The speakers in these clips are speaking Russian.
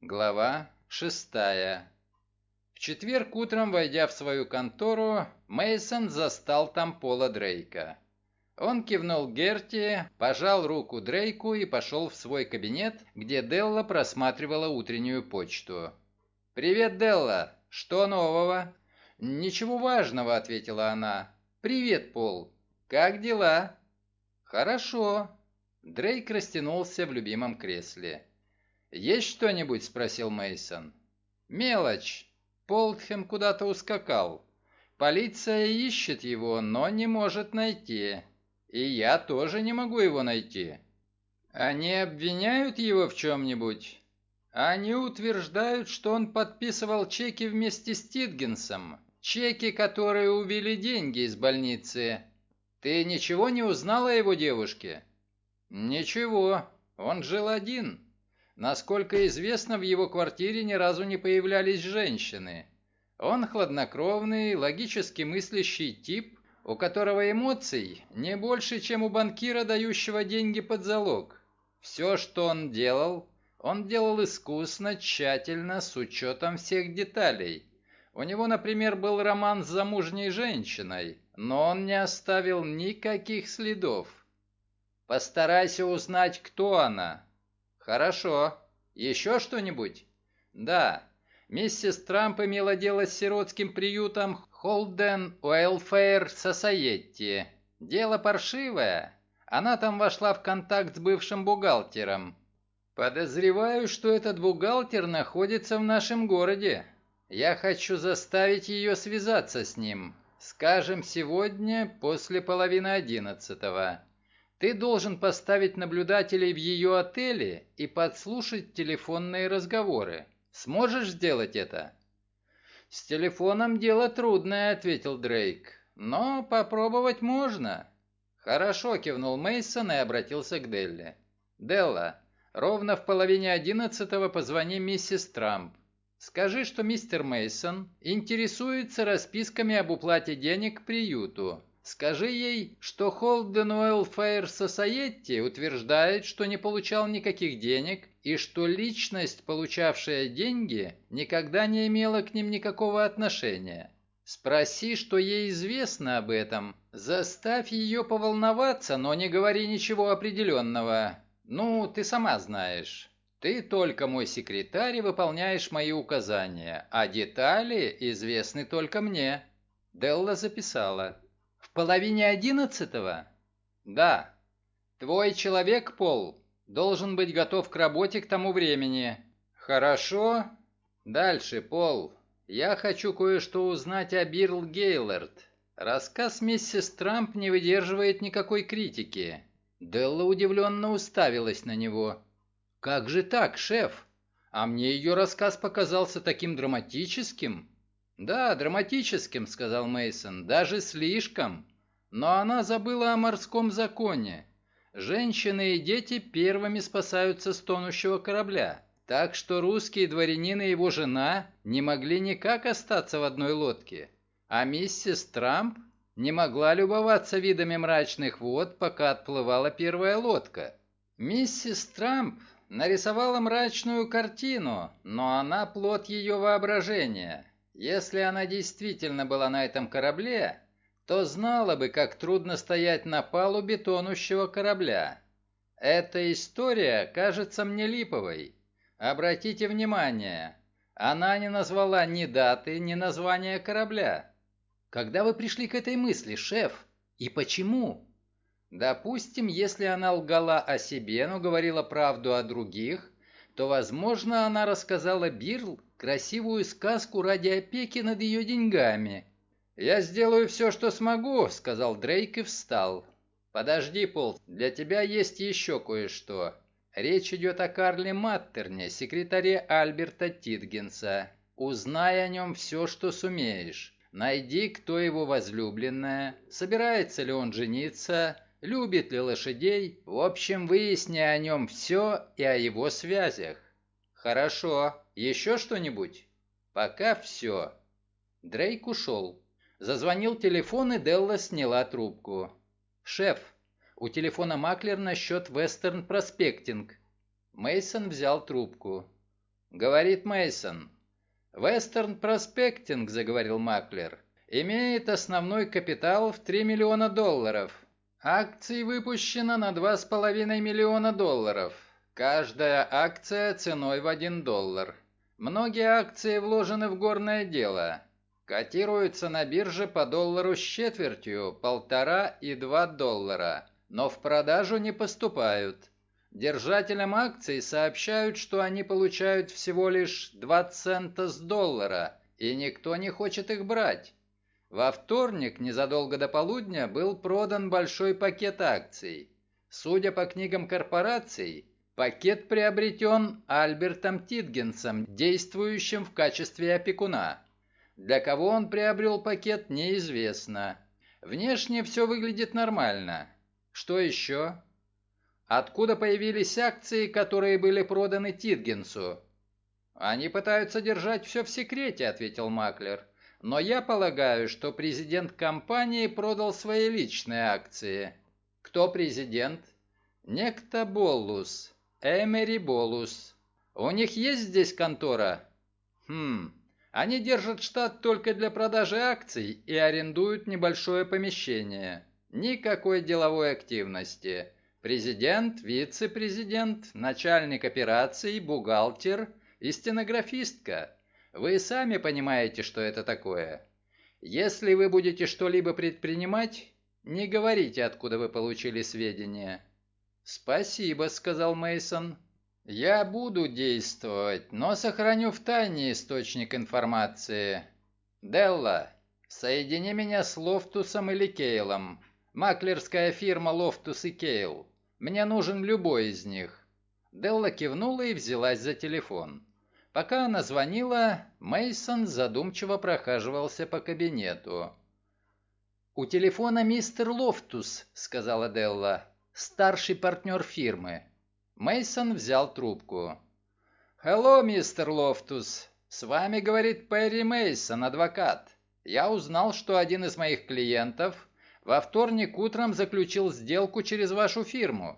Глава 6. В четверг утром, войдя в свою контору, Мейсон застал там Пола Дрейка. Он кивнул Герти, пожал руку Дрейку и пошел в свой кабинет, где Делла просматривала утреннюю почту. «Привет, Делла! Что нового?» «Ничего важного», — ответила она. «Привет, Пол! Как дела?» «Хорошо». Дрейк растянулся в любимом кресле. «Есть что-нибудь?» — спросил Мейсон. «Мелочь. Полтхэм куда-то ускакал. Полиция ищет его, но не может найти. И я тоже не могу его найти. Они обвиняют его в чем-нибудь? Они утверждают, что он подписывал чеки вместе с Титгенсом. Чеки, которые увели деньги из больницы. Ты ничего не узнала о его девушке?» «Ничего. Он жил один. Насколько известно, в его квартире ни разу не появлялись женщины. Он хладнокровный, логически мыслящий тип, у которого эмоций не больше, чем у банкира, дающего деньги под залог. Все, что он делал искусно, тщательно, с учетом всех деталей. У него, например, был роман с замужней женщиной, но он не оставил никаких следов. Постарайся узнать, кто она. Хорошо. Еще что-нибудь? Да. Миссис Трамп имела дело с сиротским приютом Холден Уэлфэйр Сосаетти. Дело паршивое. Она там вошла в контакт с бывшим бухгалтером. Подозреваю, что этот бухгалтер находится в нашем городе. Я хочу заставить ее связаться с ним. Скажем, сегодня после 10:30. Ты должен поставить наблюдателей в ее отеле и подслушать телефонные разговоры. Сможешь сделать это?» «С телефоном дело трудное», — ответил Дрейк. «Но попробовать можно». «Хорошо», — кивнул Мейсон и обратился к Делле. «Делла, ровно в 10:30 позвони миссис Трамп. Скажи, что мистер Мейсон интересуется расписками об уплате денег к приюту. Скажи ей, что Холден Уэлфэйр Сосаетти утверждает, что не получал никаких денег и что личность, получавшая деньги, никогда не имела к ним никакого отношения. Спроси, что ей известно об этом. Заставь ее поволноваться, но не говори ничего определенного. Ну, ты сама знаешь. Ты только мой секретарь и выполняешь мои указания, а детали известны только мне». Делла записала. «В 10:30? Да. Твой человек, Пол, должен быть готов к работе к тому времени. Хорошо? Дальше, Пол. Я хочу кое-что узнать о Бирл Гейлорд. Рассказ миссис Трамп не выдерживает никакой критики». Делла удивленно уставилась на него. «Как же так, шеф? А мне ее рассказ показался таким драматическим». «Да, драматическим», — сказал Мейсон, — «даже слишком. Но она забыла о морском законе. Женщины и дети первыми спасаются с тонущего корабля. Так что русский дворянин и его жена не могли никак остаться в одной лодке. А миссис Трамп не могла любоваться видами мрачных вод, пока отплывала первая лодка. Миссис Трамп нарисовала мрачную картину, но она плод ее воображения. Если она действительно была на этом корабле, то знала бы, как трудно стоять на палубе тонущего корабля. Эта история кажется мне липовой. Обратите внимание, она не назвала ни даты, ни названия корабля. Когда вы пришли к этой мысли, шеф? И почему? Допустим, если она лгала о себе, но говорила правду о других, то, возможно, она рассказала Бирл красивую сказку ради опеки над ее деньгами. «Я сделаю все, что смогу», — сказал Дрейк и встал. «Подожди, Пол, для тебя есть еще кое-что. Речь идет о Карле Маттерне, секретаре Альберта Титгенса. Узнай о нем все, что сумеешь. Найди, кто его возлюбленная, собирается ли он жениться, любит ли лошадей. В общем, выясни о нем все и о его связях». «Хорошо. Еще что-нибудь?» «Пока все». Дрейк ушел. Зазвонил телефон, и Делла сняла трубку. «Шеф, у телефона маклер насчет Вестерн Проспектинг». Мейсон взял трубку. говорит Мейсон. Western Prospecting, заговорил Маклер, имеет основной капитал в $3 миллиона. Акций выпущено на $2,5 миллиона. Каждая акция ценой в $1. Многие акции вложены в горное дело. Котируются на бирже по доллару с четвертью, 1,5 и $2, но в продажу не поступают. Держателям акций сообщают, что они получают всего лишь 2 цента с доллара, и никто не хочет их брать. Во вторник, незадолго до полудня, был продан большой пакет акций. Судя по книгам корпораций, пакет приобретен Альбертом Титгенсом, действующим в качестве опекуна. Для кого он приобрел пакет, неизвестно. Внешне все выглядит нормально. Что еще? Откуда появились акции, которые были проданы Титгенсу? Они пытаются держать все в секрете, ответил Маклер. Но я полагаю, что президент компании продал свои личные акции. Кто президент? Некто Боллус. Эмери Боллус. У них есть здесь контора? Они держат штат только для продажи акций и арендуют небольшое помещение. Никакой деловой активности. Президент, вице-президент, начальник операций, бухгалтер и стенографистка. Вы сами понимаете, что это такое. Если вы будете что-либо предпринимать, не говорите, откуда вы получили сведения. Спасибо, сказал Мейсон. Я буду действовать, но сохраню в тайне источник информации. Делла, соедини меня с Лофтусом или Кейлом. Маклерская фирма Лофтус и Кейл. Мне нужен любой из них. Делла кивнула и взялась за телефон. Пока она звонила, Мейсон задумчиво прохаживался по кабинету. «У телефона мистер Лофтус», — сказала Делла, — «старший партнер фирмы». Мейсон взял трубку. «Hello, мистер Лофтус. С вами говорит Перри Мейсон, адвокат. Я узнал, что один из моих клиентов во вторник утром заключил сделку через вашу фирму».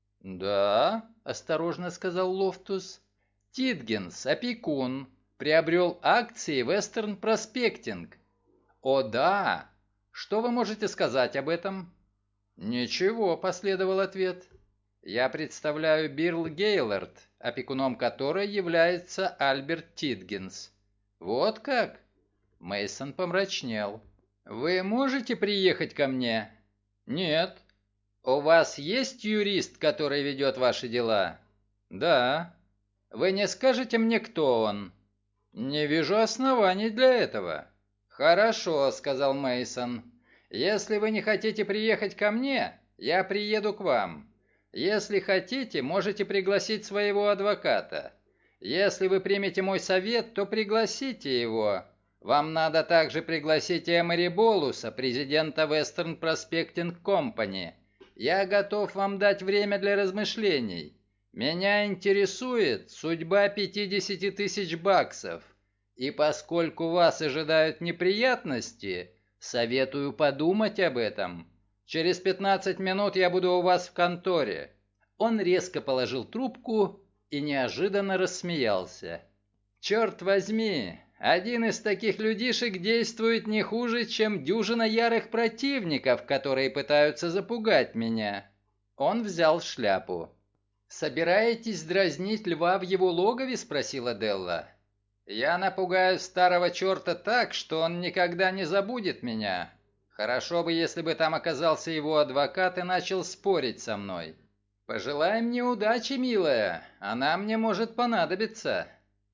«Да?» – осторожно сказал Лофтус. «Титгенс, опекун, приобрел акции Western Prospecting». «О, да! Что вы можете сказать об этом?» «Ничего», – последовал ответ. «Я представляю Бирл Гейлорд, опекуном которой является Альберт Титгенс». «Вот как?» Мейсон помрачнел. «Вы можете приехать ко мне?» «Нет». «У вас есть юрист, который ведет ваши дела?» «Да». «Вы не скажете мне, кто он?» «Не вижу оснований для этого». «Хорошо», — сказал Мейсон. «Если вы не хотите приехать ко мне, я приеду к вам. Если хотите, можете пригласить своего адвоката. Если вы примете мой совет, то пригласите его. Вам надо также пригласить Эмери Болуса, президента Western Prospecting Company. Я готов вам дать время для размышлений. Меня интересует судьба 50 тысяч баксов. И поскольку вас ожидают неприятности, советую подумать об этом. Через 15 минут я буду у вас в конторе». Он резко положил трубку и неожиданно рассмеялся. «Черт возьми, один из таких людишек действует не хуже, чем дюжина ярых противников, которые пытаются запугать меня». Он взял шляпу. «Собираетесь дразнить льва в его логове?» – спросила Делла. «Я напугаю старого черта так, что он никогда не забудет меня. Хорошо бы, если бы там оказался его адвокат и начал спорить со мной. Пожелай мне удачи, милая, она мне может понадобиться».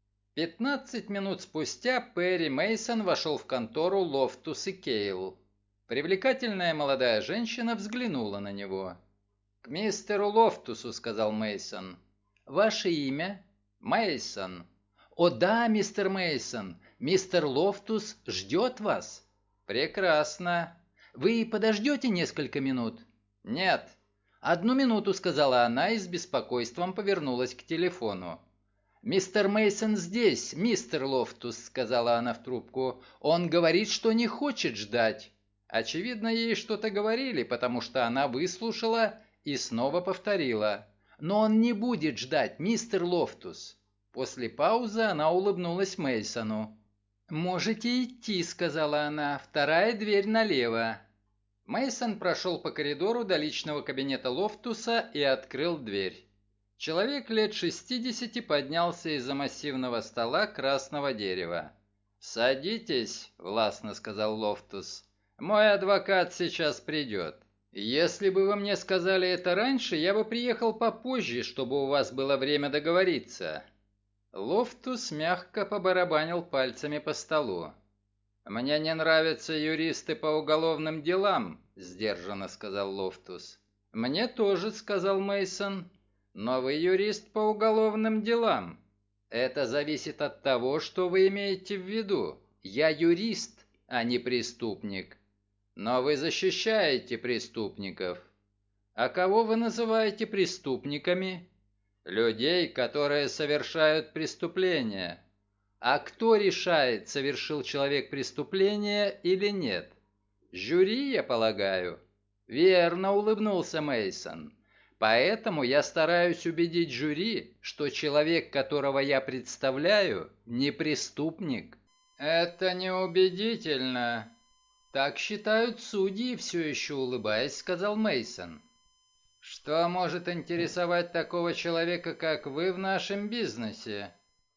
15 минут спустя Перри Мейсон вошел в контору Лофтус и Кейл. Привлекательная молодая женщина взглянула на него. «К мистеру Лофтусу», — сказал Мейсон. «Ваше имя?» «Мейсон». «О да, мистер Мейсон, мистер Лофтус ждет вас». «Прекрасно. Вы подождете несколько минут?» «Нет». «Одну минуту», — сказала она и с беспокойством повернулась к телефону. «Мистер Мейсон здесь, мистер Лофтус», — сказала она в трубку. «Он говорит, что не хочет ждать». Очевидно, ей что-то говорили, потому что она выслушала и снова повторила. «Но он не будет ждать, мистер Лофтус». После паузы она улыбнулась Мейсону. «Можете идти», — сказала она, — «вторая дверь налево». Мейсон прошел по коридору до личного кабинета Лофтуса и открыл дверь. Человек лет 60 поднялся из-за массивного стола красного дерева. «Садитесь», — властно сказал Лофтус. «Мой адвокат сейчас придет. Если бы вы мне сказали это раньше, я бы приехал попозже, чтобы у вас было время договориться». Лофтус мягко побарабанил пальцами по столу. «Мне не нравятся юристы по уголовным делам», — сдержанно сказал Лофтус. «Мне тоже», — сказал Мейсон. «Но вы юрист по уголовным делам. Это зависит от того, что вы имеете в виду. Я юрист, а не преступник. Но вы защищаете преступников. А кого вы называете преступниками? Людей, которые совершают преступления. А кто решает, совершил человек преступление или нет? Жюри, я полагаю. Верно, улыбнулся Мейсон. Поэтому я стараюсь убедить жюри, что человек, которого я представляю, не преступник. Это неубедительно. Так считают судьи, все еще улыбаясь, сказал Мейсон. Что может интересовать такого человека, как вы, в нашем бизнесе?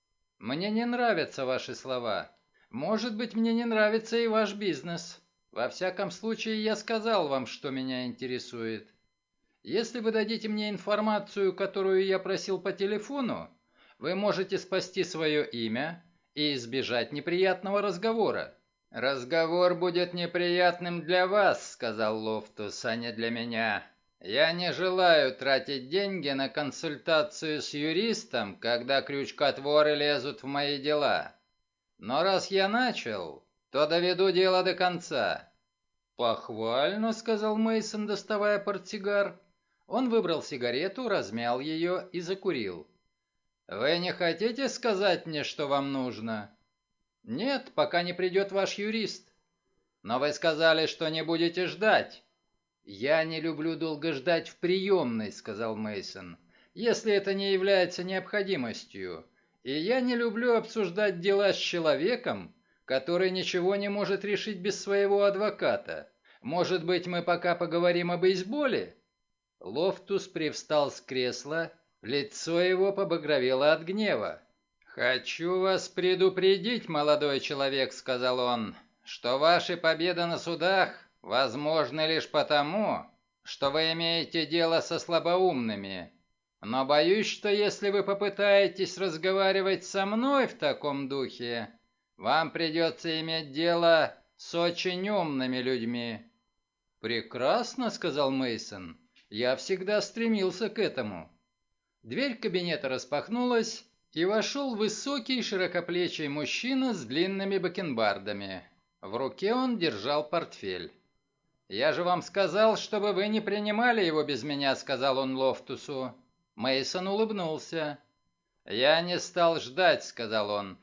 Мне не нравятся ваши слова. Может быть, мне не нравится и ваш бизнес. Во всяком случае, я сказал вам, что меня интересует. Если вы дадите мне информацию, которую я просил по телефону, вы можете спасти свое имя и избежать неприятного разговора. «Разговор будет неприятным для вас», — сказал Лофтус, — «а не для меня. Я не желаю тратить деньги на консультацию с юристом, когда крючкотворы лезут в мои дела. Но раз я начал, то доведу дело до конца». «Похвально», — сказал Мейсон, доставая портсигар. Он выбрал сигарету, размял ее и закурил. «Вы не хотите сказать мне, что вам нужно?» «Нет, пока не придет ваш юрист». «Но вы сказали, что не будете ждать». «Я не люблю долго ждать в приемной», — сказал Мейсон, «если это не является необходимостью. И я не люблю обсуждать дела с человеком, который ничего не может решить без своего адвоката. Может быть, мы пока поговорим о бейсболе?» Лофтус привстал с кресла, лицо его побагровело от гнева. «Хочу вас предупредить, молодой человек», — сказал он, «что ваши победы на судах возможны лишь потому, что вы имеете дело со слабоумными. Но боюсь, что если вы попытаетесь разговаривать со мной в таком духе, вам придется иметь дело с очень умными людьми». «Прекрасно», — сказал Мейсон. «Я всегда стремился к этому». Дверь кабинета распахнулась, и вошел высокий широкоплечий мужчина с длинными бакенбардами. В руке он держал портфель. «Я же вам сказал, чтобы вы не принимали его без меня», — сказал он Лофтусу. Мейсон улыбнулся. «Я не стал ждать», — сказал он.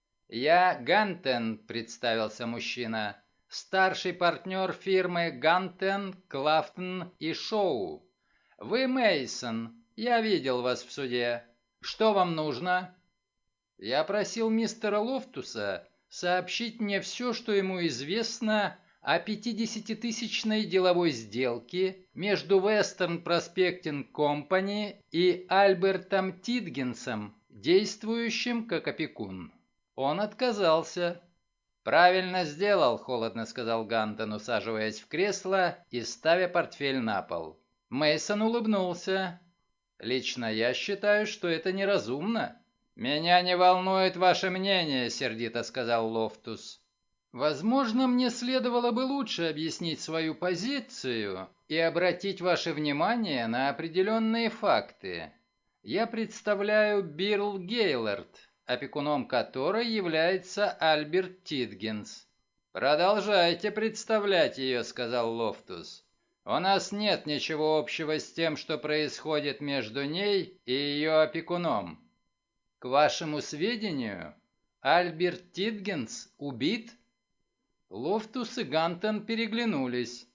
«Я Гантен», — представился мужчина, — «старший партнер фирмы Гантен, Клафтон и Шоу. Вы Мейсон, я видел вас в суде. Что вам нужно?» «Я просил мистера Лофтуса сообщить мне все, что ему известно о 50-тысячной деловой сделке между Western Prospecting Company и Альбертом Титгенсом, действующим как опекун». Он отказался. «Правильно сделал», — холодно сказал Гантон, усаживаясь в кресло и ставя портфель на пол. Мейсон улыбнулся. «Лично я считаю, что это неразумно». «Меня не волнует ваше мнение», — сердито сказал Лофтус. «Возможно, мне следовало бы лучше объяснить свою позицию и обратить ваше внимание на определенные факты. Я представляю Бирл Гейлорд, опекуном которой является Альберт Титгенс». «Продолжайте представлять ее», — сказал Лофтус. «У нас нет ничего общего с тем, что происходит между ней и ее опекуном». «К вашему сведению, Альберт Титгенс убит?» Лофтус и Гантон переглянулись.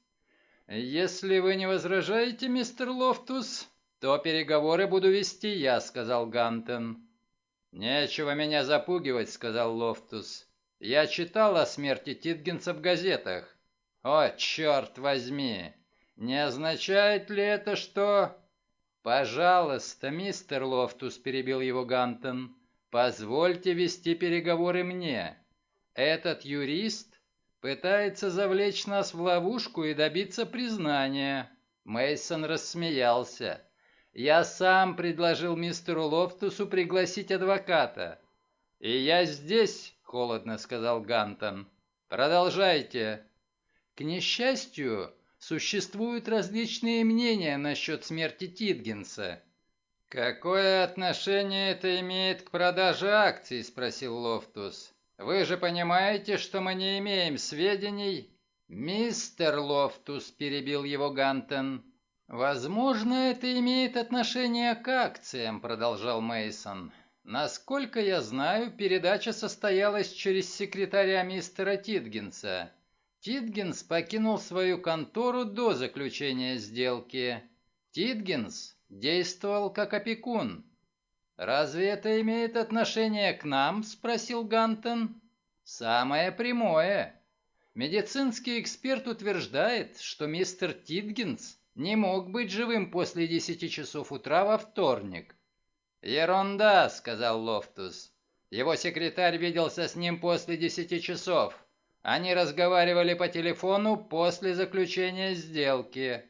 «Если вы не возражаете, мистер Лофтус, то переговоры буду вести я», — сказал Гантон. «Нечего меня запугивать», — сказал Лофтус. «Я читал о смерти Титгенса в газетах». «О, черт возьми! Не означает ли это, что...» «Пожалуйста, мистер Лофтус», — перебил его Гантон, — «позвольте вести переговоры мне. Этот юрист пытается завлечь нас в ловушку и добиться признания». Мейсон рассмеялся. «Я сам предложил мистеру Лофтусу пригласить адвоката». «И я здесь», — холодно сказал Гантон. «Продолжайте». К несчастью, существуют различные мнения насчет смерти Титгенса. «Какое отношение это имеет к продаже акций?» – спросил Лофтус. «Вы же понимаете, что мы не имеем сведений?» «Мистер Лофтус», – перебил его Гантон. «Возможно, это имеет отношение к акциям», – продолжал Мейсон. «Насколько я знаю, передача состоялась через секретаря мистера Титгенса. Титгенс покинул свою контору до заключения сделки. Титгенс действовал как опекун. «Разве это имеет отношение к нам?» – спросил Гантон. «Самое прямое. Медицинский эксперт утверждает, что мистер Титгенс не мог быть живым после 10 часов утра во вторник». «Ерунда», – сказал Лофтус. «Его секретарь виделся с ним после 10 часов. Они разговаривали по телефону после заключения сделки».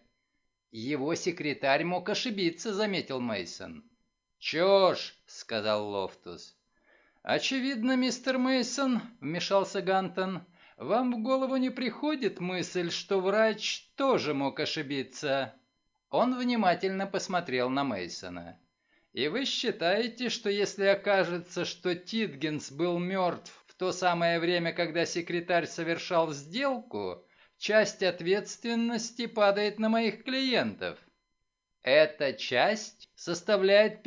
«Его секретарь мог ошибиться», — заметил Мейсон. «Чушь», — сказал Лофтус. «Очевидно, мистер Мейсон, вмешался Гантон, — вам в голову не приходит мысль, что врач тоже мог ошибиться?» Он внимательно посмотрел на Мейсона. «И вы считаете, что если окажется, что Титгенс был мертв в то самое время, когда секретарь совершал сделку, часть ответственности падает на моих клиентов?» «Эта часть составляет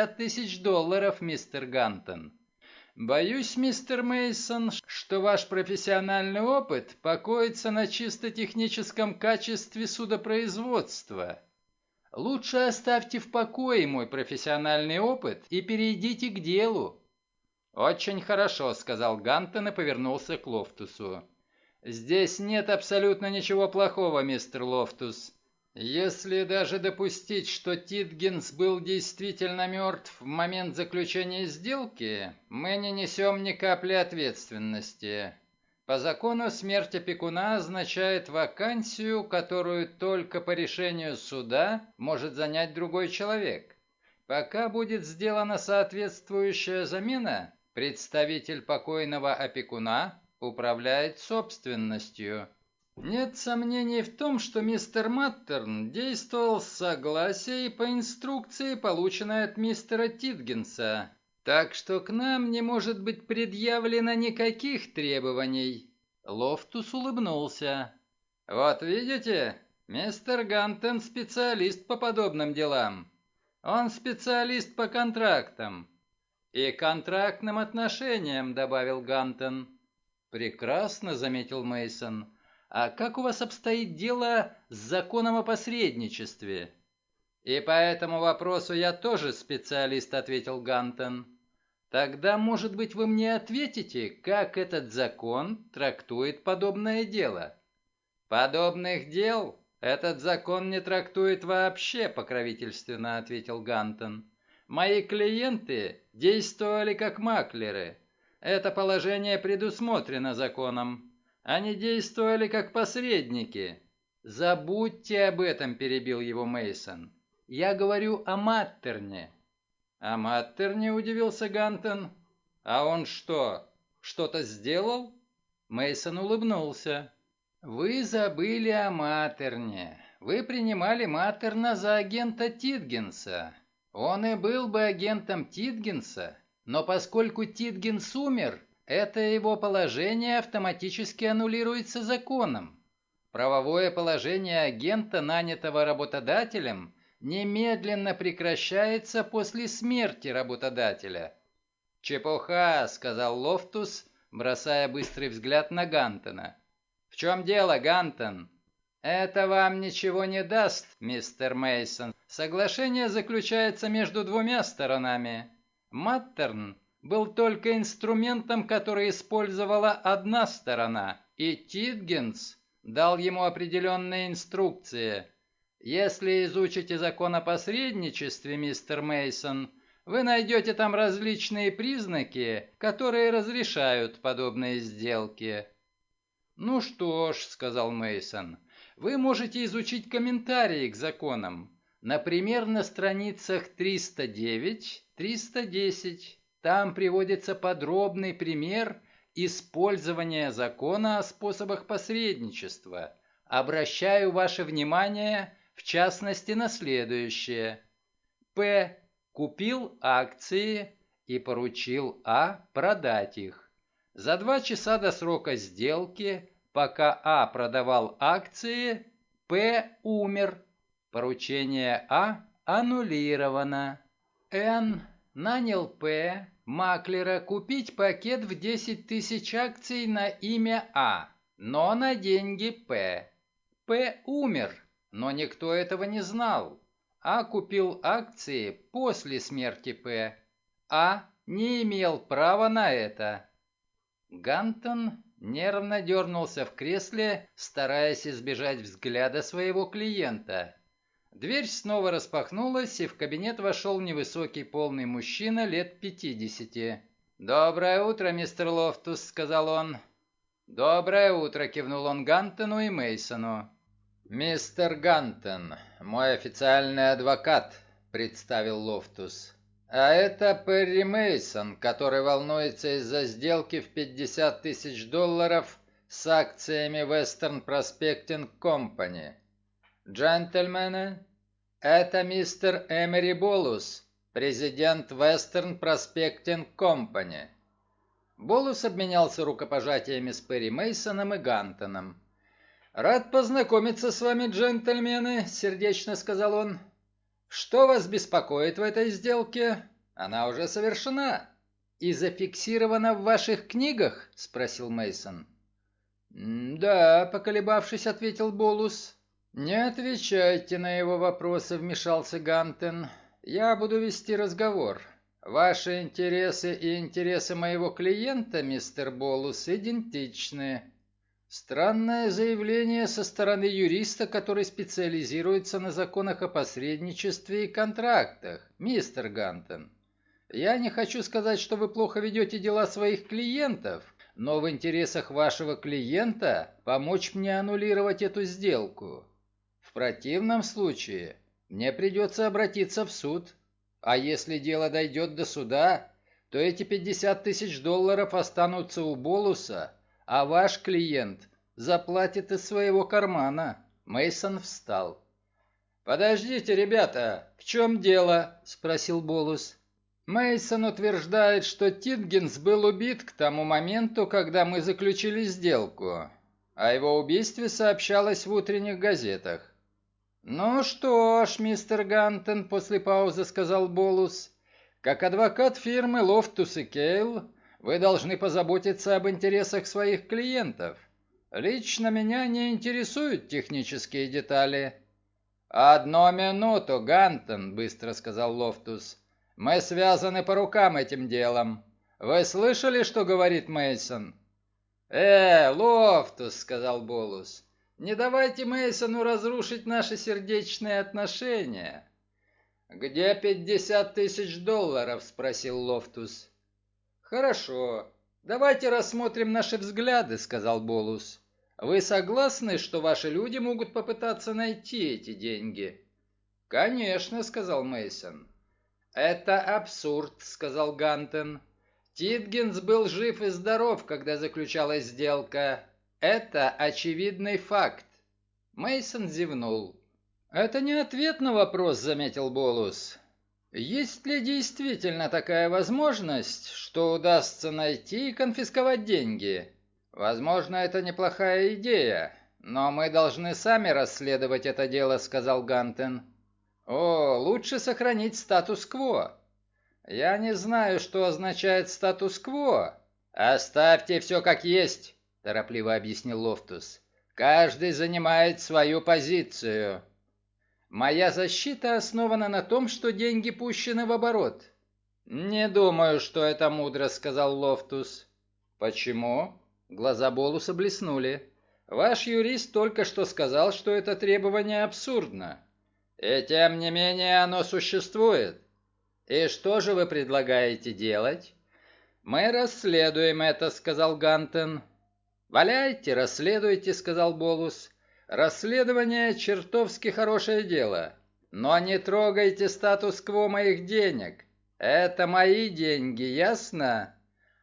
$50 000, мистер Гантон. Боюсь, мистер Мейсон, что ваш профессиональный опыт покоится на чисто техническом качестве судопроизводства. Лучше оставьте в покое мой профессиональный опыт и перейдите к делу». «Очень хорошо», — сказал Гантон и повернулся к Лофтусу. «Здесь нет абсолютно ничего плохого, мистер Лофтус. Если даже допустить, что Титгенс был действительно мертв в момент заключения сделки, мы не несем ни капли ответственности. По закону смерть опекуна означает вакансию, которую только по решению суда может занять другой человек. Пока будет сделана соответствующая замена, представитель покойного опекуна управляет собственностью. Нет сомнений в том, что мистер Маттерн действовал с согласия и по инструкции, полученной от мистера Титгенса. Так что к нам не может быть предъявлено никаких требований». Лофтус улыбнулся. «Вот видите, мистер Гантон специалист по подобным делам. Он специалист по контрактам». «И контрактным отношениям», — добавил Гантон. «Прекрасно», — заметил Мейсон. «А как у вас обстоит дело с законом о посредничестве?» «И по этому вопросу я тоже специалист», — ответил Гантон. «Тогда, может быть, вы мне ответите, как этот закон трактует подобное дело?» «Подобных дел этот закон не трактует вообще», — покровительственно ответил Гантон. «Мои клиенты действовали как маклеры. Это положение предусмотрено законом. Они действовали как посредники». «Забудьте об этом», — перебил его Мейсон. «Я говорю о Маттерне». «О Маттерне?» — удивился Гантон. «А он что, что-то сделал?» Мейсон улыбнулся. «Вы забыли о Маттерне. Вы принимали Маттерна за агента Титгенса. Он и был бы агентом Титгенса, но поскольку Титгенс умер, это его положение автоматически аннулируется законом. Правовое положение агента, нанятого работодателем, немедленно прекращается после смерти работодателя». «Чепуха», — сказал Лофтус, бросая быстрый взгляд на Гантона. «В чем дело, Гантон?» «Это вам ничего не даст, мистер Мейсон. Соглашение заключается между двумя сторонами. Маттерн был только инструментом, который использовала одна сторона, и Титгенс дал ему определенные инструкции. Если изучите закон о посредничестве, мистер Мейсон, вы найдете там различные признаки, которые разрешают подобные сделки. Ну что ж, сказал Мейсон, вы можете изучить комментарии к законам. Например, на страницах 309-310. Там приводится подробный пример использования закона о способах посредничества. Обращаю ваше внимание, в частности, на следующее. П. Купил акции и поручил А продать их. За 2 часа до срока сделки, пока А продавал акции, П умер. Поручение А аннулировано. Н нанял П, маклера, купить пакет в 10 тысяч акций на имя А, но на деньги П. П умер, но никто этого не знал. А купил акции после смерти П. А не имел права на это. Гантон нервно дернулся в кресле, стараясь избежать взгляда своего клиента. Дверь снова распахнулась, и в кабинет вошел невысокий полный мужчина лет 50. «Доброе утро, мистер Лофтус», — сказал он. «Доброе утро», — кивнул он Гантону и Мейсону. «Мистер Гантон, мой официальный адвокат», — представил Лофтус. «А это Перри Мейсон, который волнуется из-за сделки в 50 тысяч долларов с акциями Western Prospecting Company. Джентльмены, это мистер Эмери Болус, президент Western Prospecting Company». Болус обменялся рукопожатиями с Перри Мейсоном и Гантоном. «Рад познакомиться с вами, джентльмены», — сердечно сказал он. «Что вас беспокоит в этой сделке? Она уже совершена. И зафиксирована в ваших книгах?» — спросил Мейсон. «Да», — поколебавшись, ответил Болус. «Не отвечайте на его вопросы», — вмешался Гантен. «Я буду вести разговор. Ваши интересы и интересы моего клиента, мистер Болус, идентичны». Странное заявление со стороны юриста, который специализируется на законах о посредничестве и контрактах, мистер Гантон. Я не хочу сказать, что вы плохо ведете дела своих клиентов, но в интересах вашего клиента помочь мне аннулировать эту сделку. В противном случае мне придется обратиться в суд. А если дело дойдет до суда, то эти 50 тысяч долларов останутся у Болуса, а ваш клиент заплатит из своего кармана. Мейсон встал. «Подождите, ребята, в чем дело?» – спросил Болус. Мейсон утверждает, что Титгенс был убит к тому моменту, когда мы заключили сделку. О его убийстве сообщалось в утренних газетах. «Ну что ж, мистер Гантон», – после паузы сказал Болус, – «как адвокат фирмы Лофтус и Кейл, вы должны позаботиться об интересах своих клиентов. Лично меня не интересуют технические детали». «Одну минуту, Гантон», – быстро сказал Лофтус. «Мы связаны по рукам этим делом. Вы слышали, что говорит Мейсон?» Лофтус», – сказал Болус, – «не давайте Мейсону разрушить наши сердечные отношения». «Где 50 тысяч долларов?» – спросил Лофтус. «Хорошо, давайте рассмотрим наши взгляды», – сказал Болус. «Вы согласны, что ваши люди могут попытаться найти эти деньги?» «Конечно», – сказал Мейсон. «Это абсурд», – сказал Гантен. «Титгенс был жив и здоров, когда заключалась сделка. Это очевидный факт». Мейсон зевнул. «Это не ответ на вопрос», – заметил Болус. «Есть ли действительно такая возможность, что удастся найти и конфисковать деньги? Возможно, это неплохая идея, но мы должны сами расследовать это дело», – сказал Гантен. «О, лучше сохранить статус-кво». «Я не знаю, что означает статус-кво». «Оставьте все как есть», – торопливо объяснил Лофтус. «Каждый занимает свою позицию». «Моя защита основана на том, что деньги пущены в оборот». «Не думаю, что это мудро», — сказал Лофтус. «Почему?» Глаза Болуса блеснули. «Ваш юрист только что сказал, что это требование абсурдно. И тем не менее оно существует. И что же вы предлагаете делать?» «Мы расследуем это», — сказал Гантон. «Валяйте, расследуйте», — сказал Болус. «Расследование — чертовски хорошее дело. Но не трогайте статус-кво моих денег. Это мои деньги, ясно?»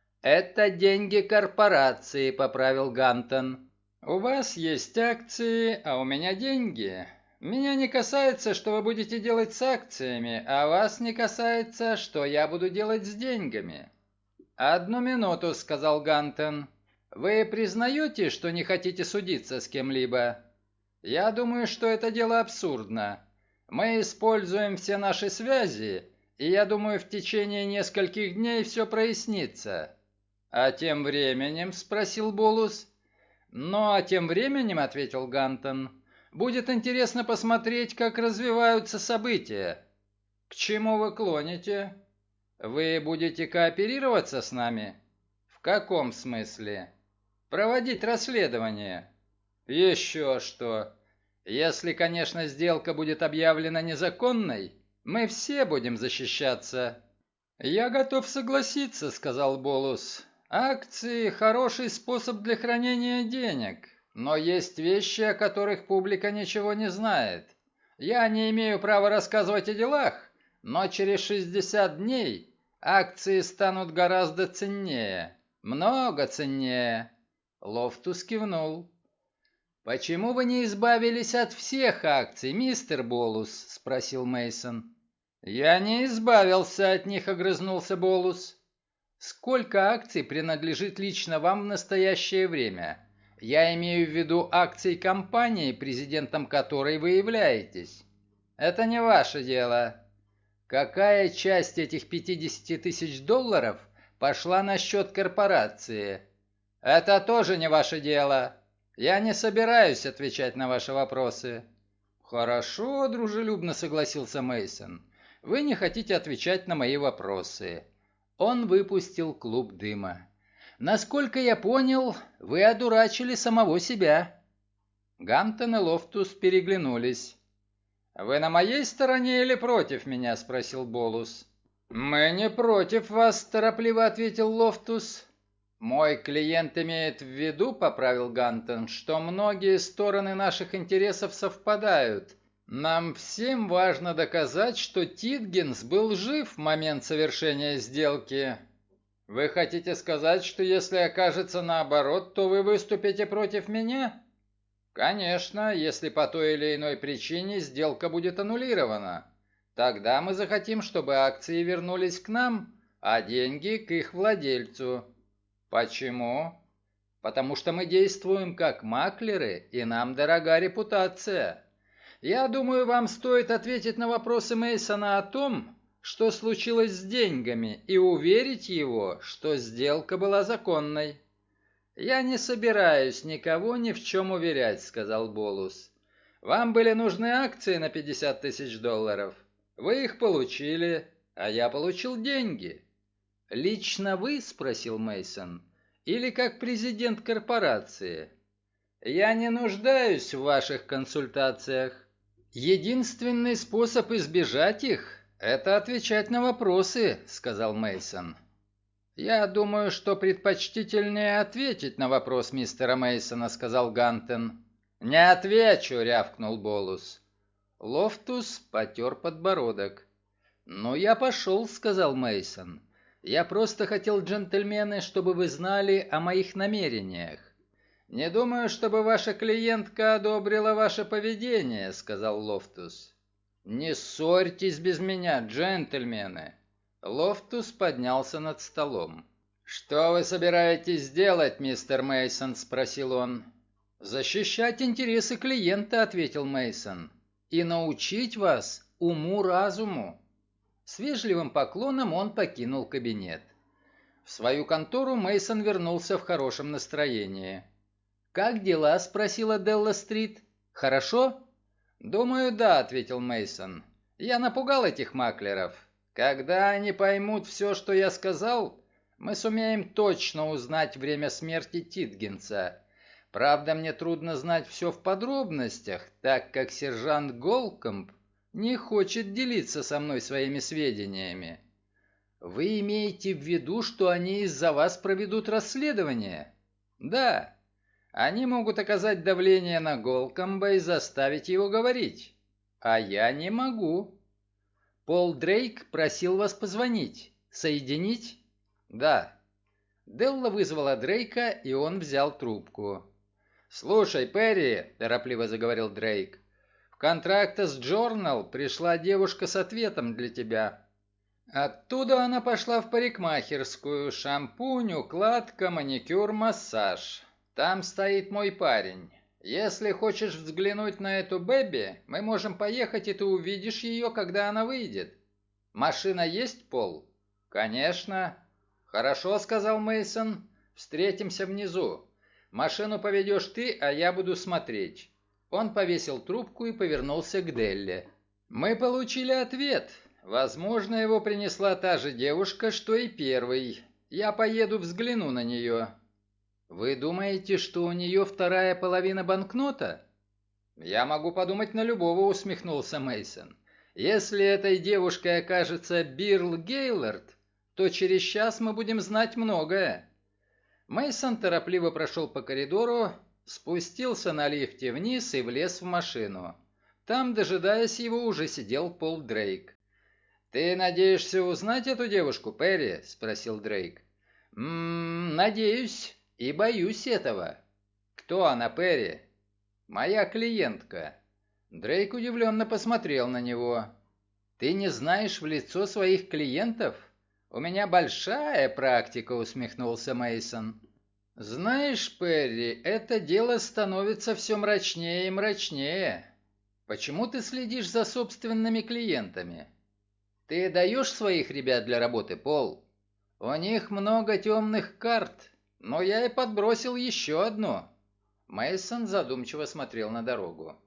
«Это деньги корпорации», — поправил Гантон. «У вас есть акции, а у меня деньги. Меня не касается, что вы будете делать с акциями, а вас не касается, что я буду делать с деньгами». «Одну минуту», — сказал Гантон. «Вы признаете, что не хотите судиться с кем-либо?» «Я думаю, что это дело абсурдно. Мы используем все наши связи, и я думаю, в течение нескольких дней все прояснится». «А тем временем?» — спросил Болус. «Ну, а тем временем», — ответил Гантон, — «будет интересно посмотреть, как развиваются события». «К чему вы клоните?» «Вы будете кооперироваться с нами?» «В каком смысле?» «Проводить расследование». «Еще что. Если, конечно, сделка будет объявлена незаконной, мы все будем защищаться». «Я готов согласиться», — сказал Болус. «Акции — хороший способ для хранения денег, но есть вещи, о которых публика ничего не знает. Я не имею права рассказывать о делах, но через 60 дней акции станут гораздо ценнее, много ценнее». Лофтус кивнул. «Почему вы не избавились от всех акций, мистер Болус?» — спросил Мейсон. «Я не избавился от них», — огрызнулся Болус. «Сколько акций принадлежит лично вам в настоящее время? Я имею в виду акции компании, президентом которой вы являетесь. Это не ваше дело. Какая часть этих 50 тысяч долларов пошла на счет корпорации? Это тоже не ваше дело. Я не собираюсь отвечать на ваши вопросы». «Хорошо», — дружелюбно согласился Мейсон. «Вы не хотите отвечать на мои вопросы». Он выпустил клуб дыма. «Насколько я понял, вы одурачили самого себя». Гантон и Лофтус переглянулись. «Вы на моей стороне или против меня?» — спросил Болус. «Мы не против вас», — торопливо ответил Лофтус. «Мой клиент имеет в виду, — поправил Гантон, — что многие стороны наших интересов совпадают. Нам всем важно доказать, что Титгенс был жив в момент совершения сделки. Вы хотите сказать, что если окажется наоборот, то вы выступите против меня?» «Конечно, если по той или иной причине сделка будет аннулирована. Тогда мы захотим, чтобы акции вернулись к нам, а деньги к их владельцу». «Почему?» «Потому что мы действуем как маклеры, и нам дорога репутация. Я думаю, вам стоит ответить на вопросы Мейсона о том, что случилось с деньгами, и уверить его, что сделка была законной». «Я не собираюсь никого ни в чем уверять», — сказал Болус. «Вам были нужны акции на 50 тысяч долларов. Вы их получили, а я получил деньги». «Лично вы?» — спросил Мейсон. «Или как президент корпорации?» «Я не нуждаюсь в ваших консультациях. Единственный способ избежать их — это отвечать на вопросы», — сказал Мейсон. «Я думаю, что предпочтительнее ответить на вопрос мистера Мейсона», — сказал Гантон. «Не отвечу», — рявкнул Болус. Лофтус потер подбородок. «Ну, я пошел», — сказал Мейсон. «Я просто хотел, джентльмены, чтобы вы знали о моих намерениях». «Не думаю, чтобы ваша клиентка одобрила ваше поведение», — сказал Лофтус. «Не ссорьтесь без меня, джентльмены». Лофтус поднялся над столом. «Что вы собираетесь делать, мистер Мейсон?» — спросил он. «Защищать интересы клиента», — ответил Мейсон, «и научить вас уму-разуму». С вежливым поклоном он покинул кабинет. В свою контору Мейсон вернулся в хорошем настроении. «Как дела?» — спросила Делла Стрит. «Хорошо?» «Думаю, да», — ответил Мейсон. «Я напугал этих маклеров. Когда они поймут все, что я сказал, мы сумеем точно узнать время смерти Титгенса. Правда, мне трудно знать все в подробностях, так как сержант Голкомб не хочет делиться со мной своими сведениями. Вы имеете в виду, что они из-за вас проведут расследование? Да. Они могут оказать давление на Голкомба и заставить его говорить. А я не могу. Пол Дрейк просил вас позвонить. Соединить? Да. Делла вызвала Дрейка, и он взял трубку. «Слушай, Перри», – торопливо заговорил Дрейк, – «в Contractors Journal пришла девушка с ответом для тебя. Оттуда она пошла в парикмахерскую, шампунь, укладка, маникюр, массаж. Там стоит мой парень. Если хочешь взглянуть на эту Бэби, мы можем поехать, и ты увидишь ее, когда она выйдет. Машина есть, Пол? Конечно. Хорошо, сказал Мейсон. Встретимся внизу. Машину поведешь ты, а я буду смотреть. Он повесил трубку и повернулся к Делле. Мы получили ответ. Возможно, его принесла та же девушка, что и первый. Я поеду взгляну на нее. Вы думаете, что у нее вторая половина банкнота? Я могу подумать на любого, усмехнулся Мейсон. Если этой девушкой окажется Бирл Гейлорд, то через час мы будем знать многое. Мейсон торопливо прошел по коридору, спустился на лифте вниз и влез в машину. Там, дожидаясь его, уже сидел Пол Дрейк. «Ты надеешься узнать эту девушку, Перри?» – спросил Дрейк. Надеюсь и боюсь этого». «Кто она, Перри?» «Моя клиентка». Дрейк удивленно посмотрел на него. «Ты не знаешь в лицо своих клиентов? У меня большая практика», – усмехнулся Мейсон. «Знаешь, Перри, это дело становится все мрачнее и мрачнее. Почему ты следишь за собственными клиентами? Ты даешь своих ребят для работы, Пол? У них много темных карт, но я и подбросил еще одну». Мейсон задумчиво смотрел на дорогу.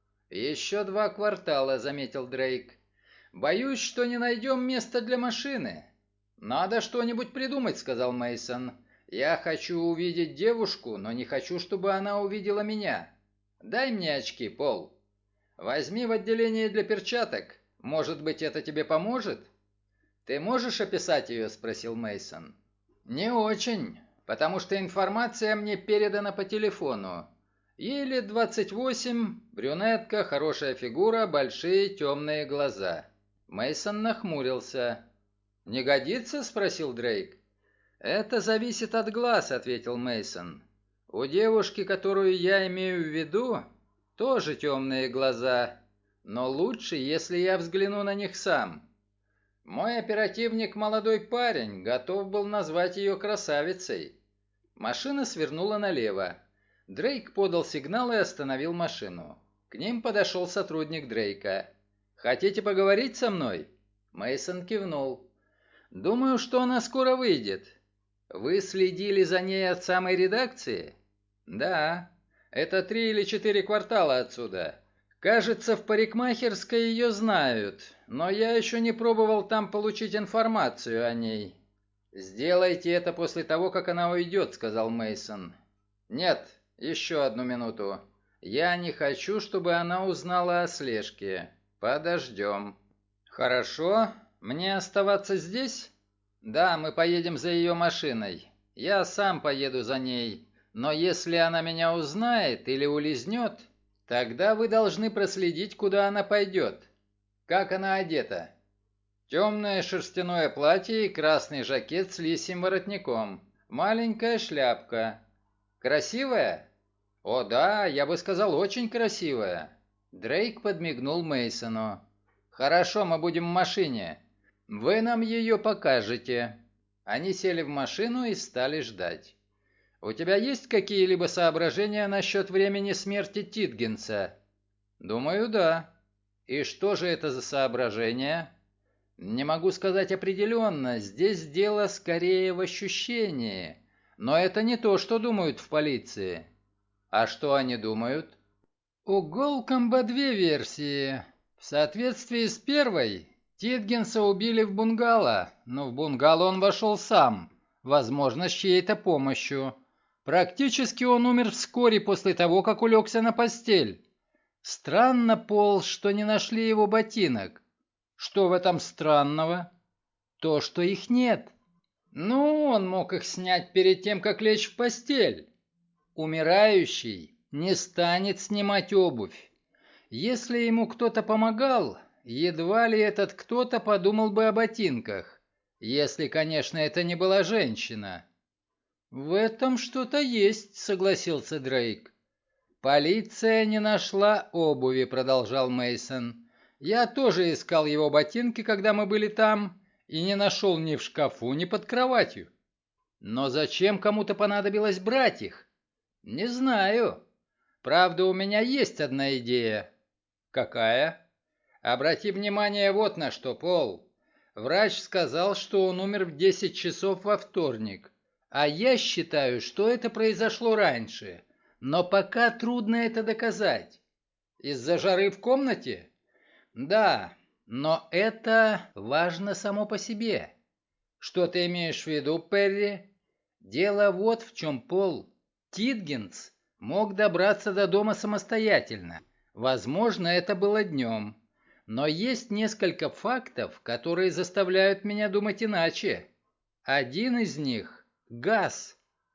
«Еще 2 квартала», — заметил Дрейк. «Боюсь, что не найдем места для машины». «Надо что-нибудь придумать», — сказал Мейсон. «Я хочу увидеть девушку, но не хочу, чтобы она увидела меня. Дай мне очки, Пол. Возьми в отделении для перчаток. Может быть, это тебе поможет?» «Ты можешь описать ее?» — спросил Мейсон. «Не очень, потому что информация мне передана по телефону. Ей лет 28, брюнетка, хорошая фигура, большие темные глаза». Мейсон нахмурился. «Не годится?» — спросил Дрейк. «Это зависит от глаз», — ответил Мейсон. «У девушки, которую я имею в виду, тоже темные глаза, но лучше, если я взгляну на них сам. Мой оперативник, молодой парень, готов был назвать ее красавицей». Машина свернула налево. Дрейк подал сигнал и остановил машину. К ним подошел сотрудник Дрейка. «Хотите поговорить со мной?» Мейсон кивнул. «Думаю, что она скоро выйдет. Вы следили за ней от самой редакции?» «Да. Это 3 или 4 квартала отсюда. Кажется, в парикмахерской ее знают, но я еще не пробовал там получить информацию о ней». «Сделайте это после того, как она уйдет», — сказал Мейсон. «Нет, еще одну минуту. Я не хочу, чтобы она узнала о слежке. Подождем». «Хорошо. Мне оставаться здесь?» «Да, мы поедем за ее машиной. Я сам поеду за ней. Но если она меня узнает или улизнет, тогда вы должны проследить, куда она пойдет. Как она одета?» «Темное шерстяное платье и красный жакет с лисьим воротником. Маленькая шляпка. Красивая?» «О да, я бы сказал, очень красивая». Дрейк подмигнул Мейсону. «Хорошо, мы будем в машине. Вы нам ее покажете». Они сели в машину и стали ждать. «У тебя есть какие-либо соображения насчет времени смерти Титгенса?» «Думаю, да». «И что же это за соображения?» «Не могу сказать определенно. Здесь дело скорее в ощущении. Но это не то, что думают в полиции». «А что они думают?» «У Голкомба 2 версии. В соответствии с первой, Титгенса убили в бунгало, но в бунгало он вошел сам, возможно, с чьей-то помощью. Практически он умер вскоре после того, как улегся на постель. Странно, Пол, что не нашли его ботинок. Что в этом странного? То, что их нет. Ну, он мог их снять перед тем, как лечь в постель. Умирающий не станет снимать обувь. Если ему кто-то помогал, едва ли этот кто-то подумал бы о ботинках. Если, конечно, это не была женщина. «В этом что-то есть», — согласился Дрейк. «Полиция не нашла обуви», — продолжал Мейсон. «Я тоже искал его ботинки, когда мы были там, и не нашел ни в шкафу, ни под кроватью. Но зачем кому-то понадобилось брать их? Не знаю. Правда, у меня есть одна идея». «Какая?» «Обрати внимание вот на что, Пол. Врач сказал, что он умер в 10 часов во вторник, а я считаю, что это произошло раньше. Но пока трудно это доказать. Из-за жары в комнате? Да, но это важно само по себе. Что ты имеешь в виду, Перри? Дело вот в чем, Пол. Титгенс мог добраться до дома самостоятельно. Возможно, это было днем. Но есть несколько фактов, которые заставляют меня думать иначе. Один из них — газ.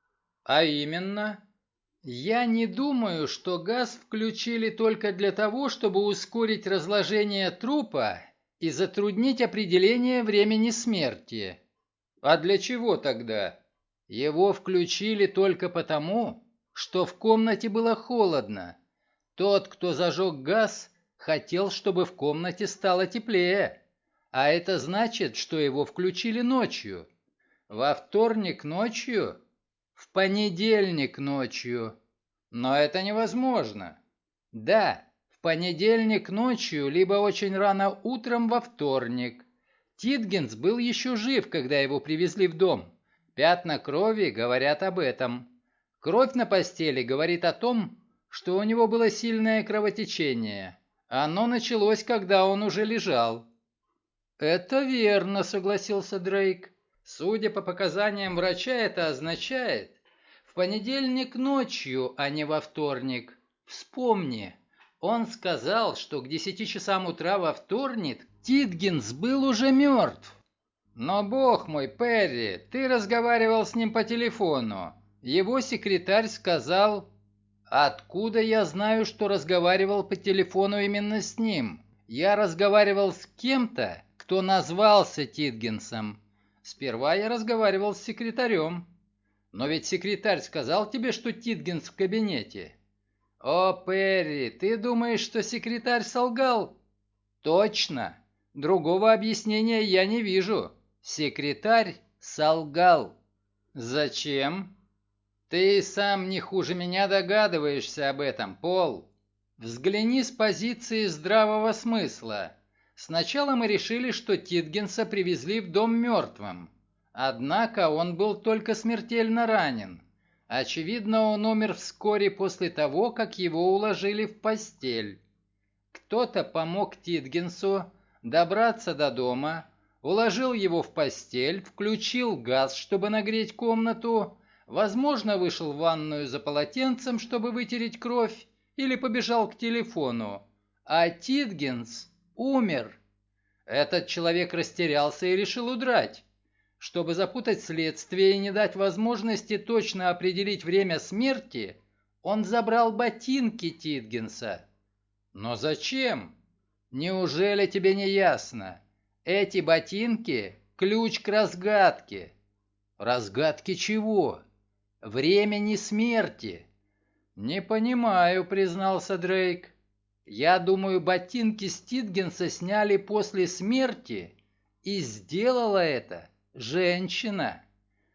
А именно... Я не думаю, что газ включили только для того, чтобы ускорить разложение трупа и затруднить определение времени смерти. А для чего тогда? Его включили только потому, что в комнате было холодно. Тот, кто зажег газ, хотел, чтобы в комнате стало теплее. А это значит, что его включили ночью. Во вторник ночью? В понедельник ночью. Но это невозможно. Да, в понедельник ночью, либо очень рано утром во вторник. Титгенс был еще жив, когда его привезли в дом. Пятна крови говорят об этом. Кровь на постели говорит о том, что у него было сильное кровотечение. Оно началось, когда он уже лежал. «Это верно», — согласился Дрейк. «Судя по показаниям врача, это означает, в понедельник ночью, а не во вторник. Вспомни, он сказал, что к 10 часам утра во вторник Титгенс был уже мертв». «Но, бог мой, Перри, ты разговаривал с ним по телефону. Его секретарь сказал...» «Откуда я знаю, что разговаривал по телефону именно с ним? Я разговаривал с кем-то, кто назвался Титгенсом. Сперва я разговаривал с секретарем». «Но ведь секретарь сказал тебе, что Титгенс в кабинете». «О, Перри, ты думаешь, что секретарь солгал?» «Точно. Другого объяснения я не вижу. Секретарь солгал». «Зачем?» «Ты сам не хуже меня догадываешься об этом, Пол. Взгляни с позиции здравого смысла. Сначала мы решили, что Титгенса привезли в дом мертвым. Однако он был только смертельно ранен. Очевидно, он умер вскоре после того, как его уложили в постель. Кто-то помог Титгенсу добраться до дома, уложил его в постель, включил газ, чтобы нагреть комнату, возможно, вышел в ванную за полотенцем, чтобы вытереть кровь, или побежал к телефону. А Титгенс умер. Этот человек растерялся и решил удрать. Чтобы запутать следствие и не дать возможности точно определить время смерти, он забрал ботинки Титгенса. Но зачем? Неужели тебе не ясно? Эти ботинки – ключ к разгадке. Разгадке чего? Времени смерти. Не понимаю, признался Дрейк. Я думаю, ботинки Ститгенса сняли после смерти, и сделала это женщина.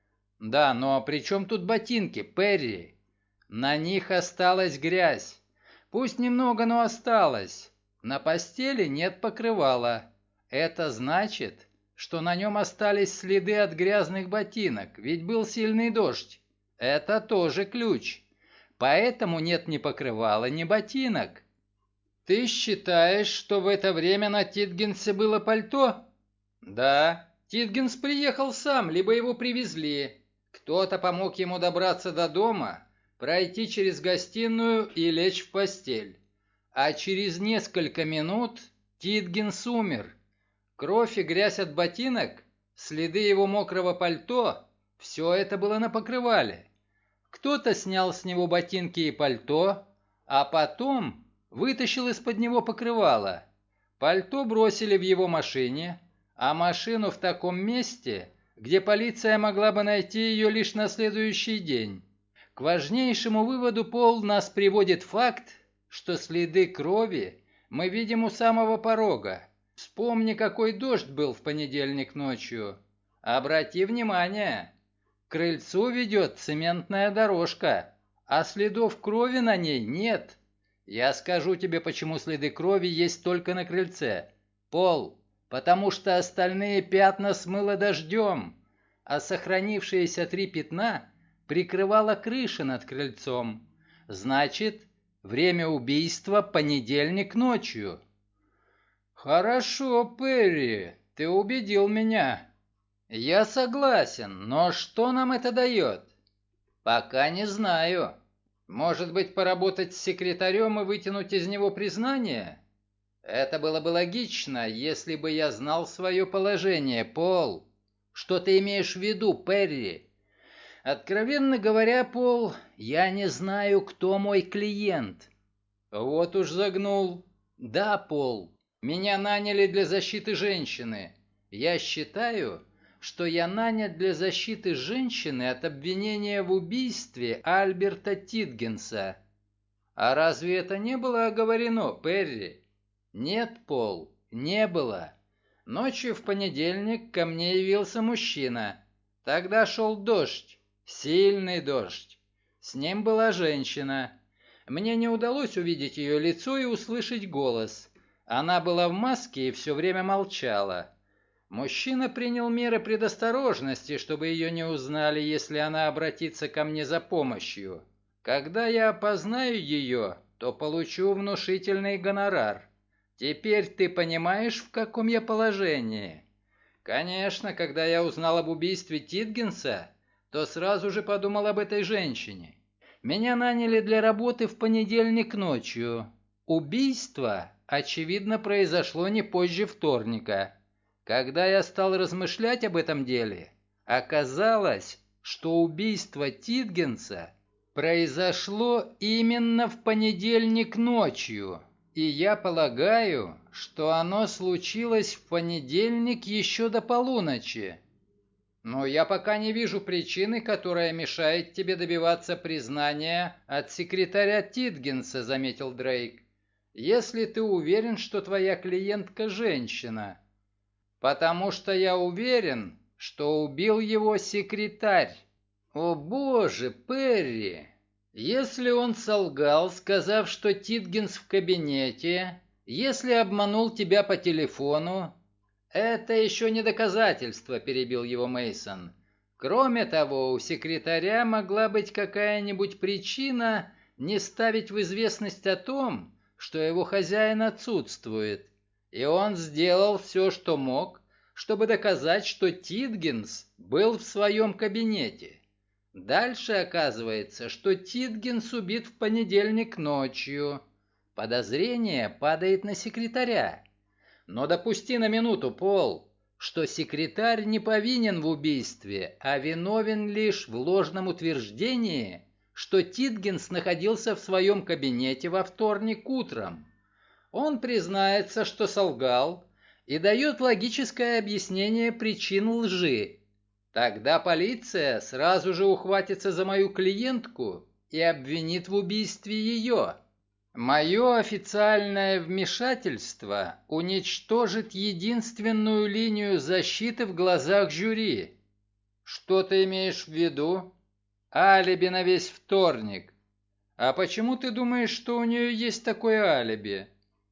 Да, но при чем тут ботинки, Перри? На них осталась грязь. Пусть немного, но осталось. На постели нет покрывала. Это значит, что на нем остались следы от грязных ботинок, ведь был сильный дождь. Это тоже ключ. Поэтому нет ни покрывала, ни ботинок. Ты считаешь, что в это время на Титгенсе было пальто? Да. Титгенс приехал сам, либо его привезли. Кто-то помог ему добраться до дома, пройти через гостиную и лечь в постель. А через несколько минут Титгенс умер. Кровь и грязь от ботинок, следы его мокрого пальто, все это было на покрывале. Кто-то снял с него ботинки и пальто, а потом вытащил из-под него покрывало. Пальто бросили в его машине, а машину в таком месте, где полиция могла бы найти ее лишь на следующий день. К важнейшему выводу, Пол, нас приводит факт, что следы крови мы видим у самого порога. Вспомни, какой дождь был в понедельник ночью. Обрати внимание, к крыльцу ведет цементная дорожка, а следов крови на ней нет. Я скажу тебе, почему следы крови есть только на крыльце. Пол, потому что остальные пятна смыло дождем, а сохранившиеся 3 пятна прикрывала крыша над крыльцом. Значит, время убийства понедельник ночью. Хорошо, Перри, ты убедил меня. Я согласен, но что нам это дает? Пока не знаю. Может быть, поработать с секретарем и вытянуть из него признание? Это было бы логично, если бы я знал свое положение, Пол. Что ты имеешь в виду, Перри? Откровенно говоря, Пол, я не знаю, кто мой клиент. Вот уж загнул. Да, Пол, меня наняли для защиты женщины. Я считаю, что я нанят для защиты женщины от обвинения в убийстве Альберта Титгенса. А разве это не было оговорено, Перри? Нет, Пол, не было. Ночью в понедельник ко мне явился мужчина. Тогда шел дождь, сильный дождь. С ним была женщина. Мне не удалось увидеть ее лицо и услышать голос. Она была в маске и все время молчала. Мужчина принял меры предосторожности, чтобы ее не узнали, если она обратится ко мне за помощью. Когда я опознаю ее, то получу внушительный гонорар. Теперь ты понимаешь, в каком я положении? Конечно, когда я узнал об убийстве Титгенса, то сразу же подумал об этой женщине. Меня наняли для работы в понедельник ночью. Убийство, очевидно, произошло не позже вторника. Когда я стал размышлять об этом деле, оказалось, что убийство Титгенса произошло именно в понедельник ночью. И я полагаю, что оно случилось в понедельник еще до полуночи. Но я пока не вижу причины, которая мешает тебе добиваться признания от секретаря Титгенса, заметил Дрейк. Если ты уверен, что твоя клиентка женщина. Потому что я уверен, что убил его секретарь. О боже, Перри! Если он солгал, сказав, что Титгенс в кабинете, если обманул тебя по телефону, это еще не доказательство, перебил его Мейсон. Кроме того, у секретаря могла быть какая-нибудь причина не ставить в известность о том, что его хозяин отсутствует. И он сделал все, что мог, чтобы доказать, что Титгенс был в своем кабинете. Дальше оказывается, что Титгенс убит в понедельник ночью. Подозрение падает на секретаря. Но допусти на минуту, Пол, что секретарь не повинен в убийстве, а виновен лишь в ложном утверждении, что Титгенс находился в своем кабинете во вторник утром. Он признается, что солгал, и дает логическое объяснение причин лжи. Тогда полиция сразу же ухватится за мою клиентку и обвинит в убийстве ее. Мое официальное вмешательство уничтожит единственную линию защиты в глазах жюри. Что ты имеешь в виду? Алиби на весь вторник. А почему ты думаешь, что у нее есть такое алиби?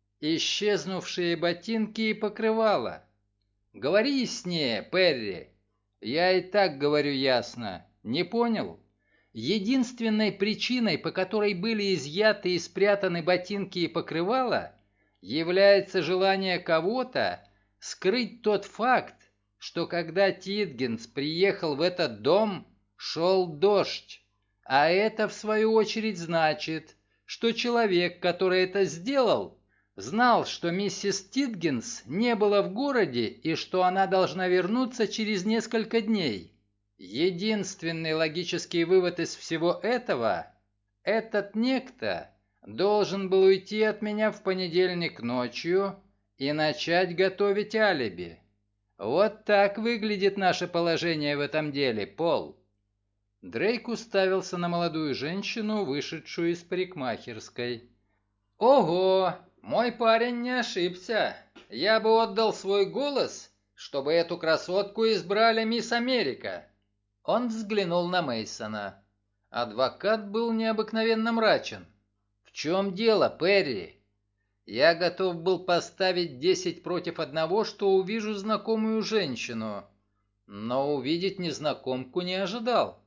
Исчезнувшие ботинки и покрывало. Говори яснее, Перри. Я и так говорю ясно. Не понял? Единственной причиной, по которой были изъяты и спрятаны ботинки и покрывало, является желание кого-то скрыть тот факт, что когда Титгенс приехал в этот дом, шел дождь. А это, в свою очередь, значит, что человек, который это сделал, знал, что миссис Титгенс не была в городе и что она должна вернуться через несколько дней. Единственный логический вывод из всего этого – этот некто должен был уйти от меня в понедельник ночью и начать готовить алиби. Вот так выглядит наше положение в этом деле, Пол. Дрейк уставился на молодую женщину, вышедшую из парикмахерской. «Ого, мой парень не ошибся. Я бы отдал свой голос, чтобы эту красотку избрали мисс Америка». Он взглянул на Мейсона. Адвокат был необыкновенно мрачен. «В чем дело, Перри? Я готов был поставить 10 против одного, что увижу знакомую женщину, но увидеть незнакомку не ожидал».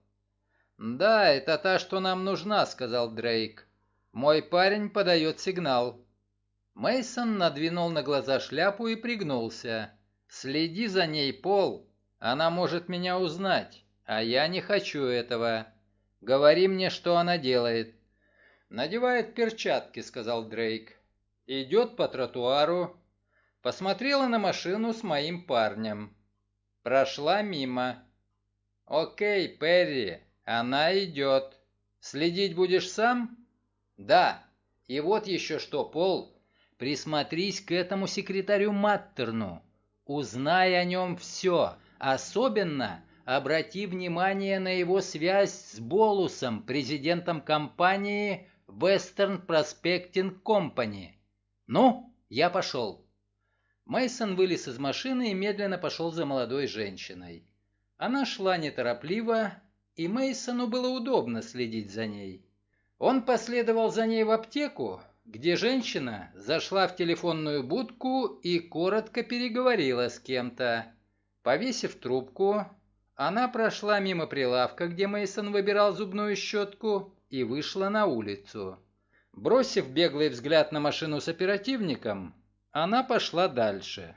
«Да, это та, что нам нужна», — сказал Дрейк. «Мой парень подает сигнал». Мейсон надвинул на глаза шляпу и пригнулся. «Следи за ней, Пол. Она может меня узнать, а я не хочу этого. Говори мне, что она делает». «Надевает перчатки», — сказал Дрейк. «Идет по тротуару. Посмотрела на машину с моим парнем. Прошла мимо». «Окей, Перри, она идет. Следить будешь сам?» «Да. И вот еще что, Пол. Присмотрись к этому секретарю Маттерну. Узнай о нем все. Особенно обрати внимание на его связь с Болусом, президентом компании Western Prospecting Company. Ну, я пошел». Мейсон вылез из машины и медленно пошел за молодой женщиной. Она шла неторопливо, и Мейсону было удобно следить за ней. Он последовал за ней в аптеку, где женщина зашла в телефонную будку и коротко переговорила с кем-то. Повесив трубку, она прошла мимо прилавка, где Мейсон выбирал зубную щетку, и вышла на улицу. Бросив беглый взгляд на машину с оперативником, она пошла дальше.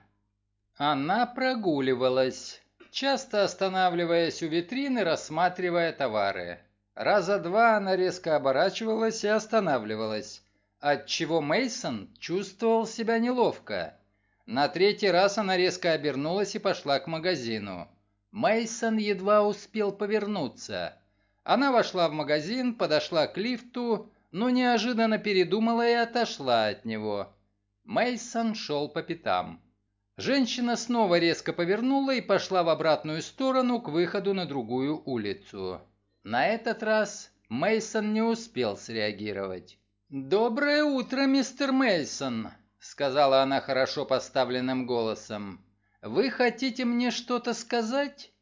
Она прогуливалась, часто останавливаясь у витрины, рассматривая товары. Раза два она резко оборачивалась и останавливалась, отчего Мейсон чувствовал себя неловко. На третий раз она резко обернулась и пошла к магазину. Мейсон едва успел повернуться. Она вошла в магазин, подошла к лифту, но неожиданно передумала и отошла от него. Мейсон шел по пятам. Женщина снова резко повернула и пошла в обратную сторону к выходу на другую улицу. На этот раз Мейсон не успел среагировать. «Доброе утро, мистер Мейсон», — сказала она хорошо поставленным голосом. «Вы хотите мне что-то сказать?»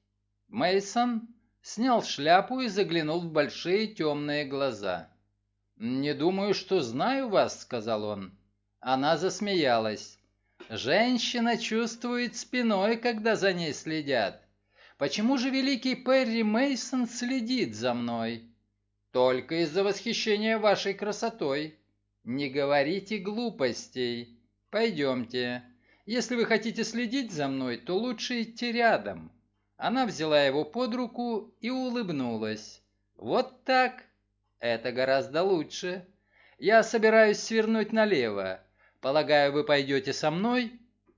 Мейсон снял шляпу и заглянул в большие темные глаза. «Не думаю, что знаю вас», — сказал он. Она засмеялась. «Женщина чувствует спиной, когда за ней следят. Почему же великий Перри Мейсон следит за мной?» «Только из-за восхищения вашей красотой». «Не говорите глупостей. Пойдемте. Если вы хотите следить за мной, то лучше идти рядом». Она взяла его под руку и улыбнулась. «Вот так. Это гораздо лучше. Я собираюсь свернуть налево. Полагаю, вы пойдете со мной?»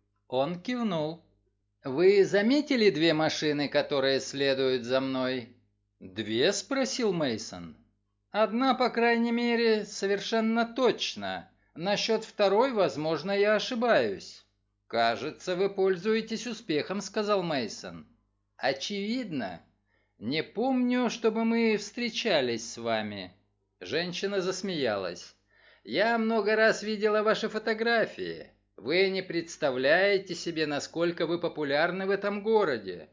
Он кивнул. «Вы заметили две машины, которые следуют за мной?» «Две?» — спросил Мейсон. «Одна, по крайней мере, совершенно точно. Насчет второй, возможно, я ошибаюсь». «Кажется, вы пользуетесь успехом», — сказал Мейсон. «Очевидно. Не помню, чтобы мы встречались с вами». Женщина засмеялась. «Я много раз видела ваши фотографии. Вы не представляете себе, насколько вы популярны в этом городе».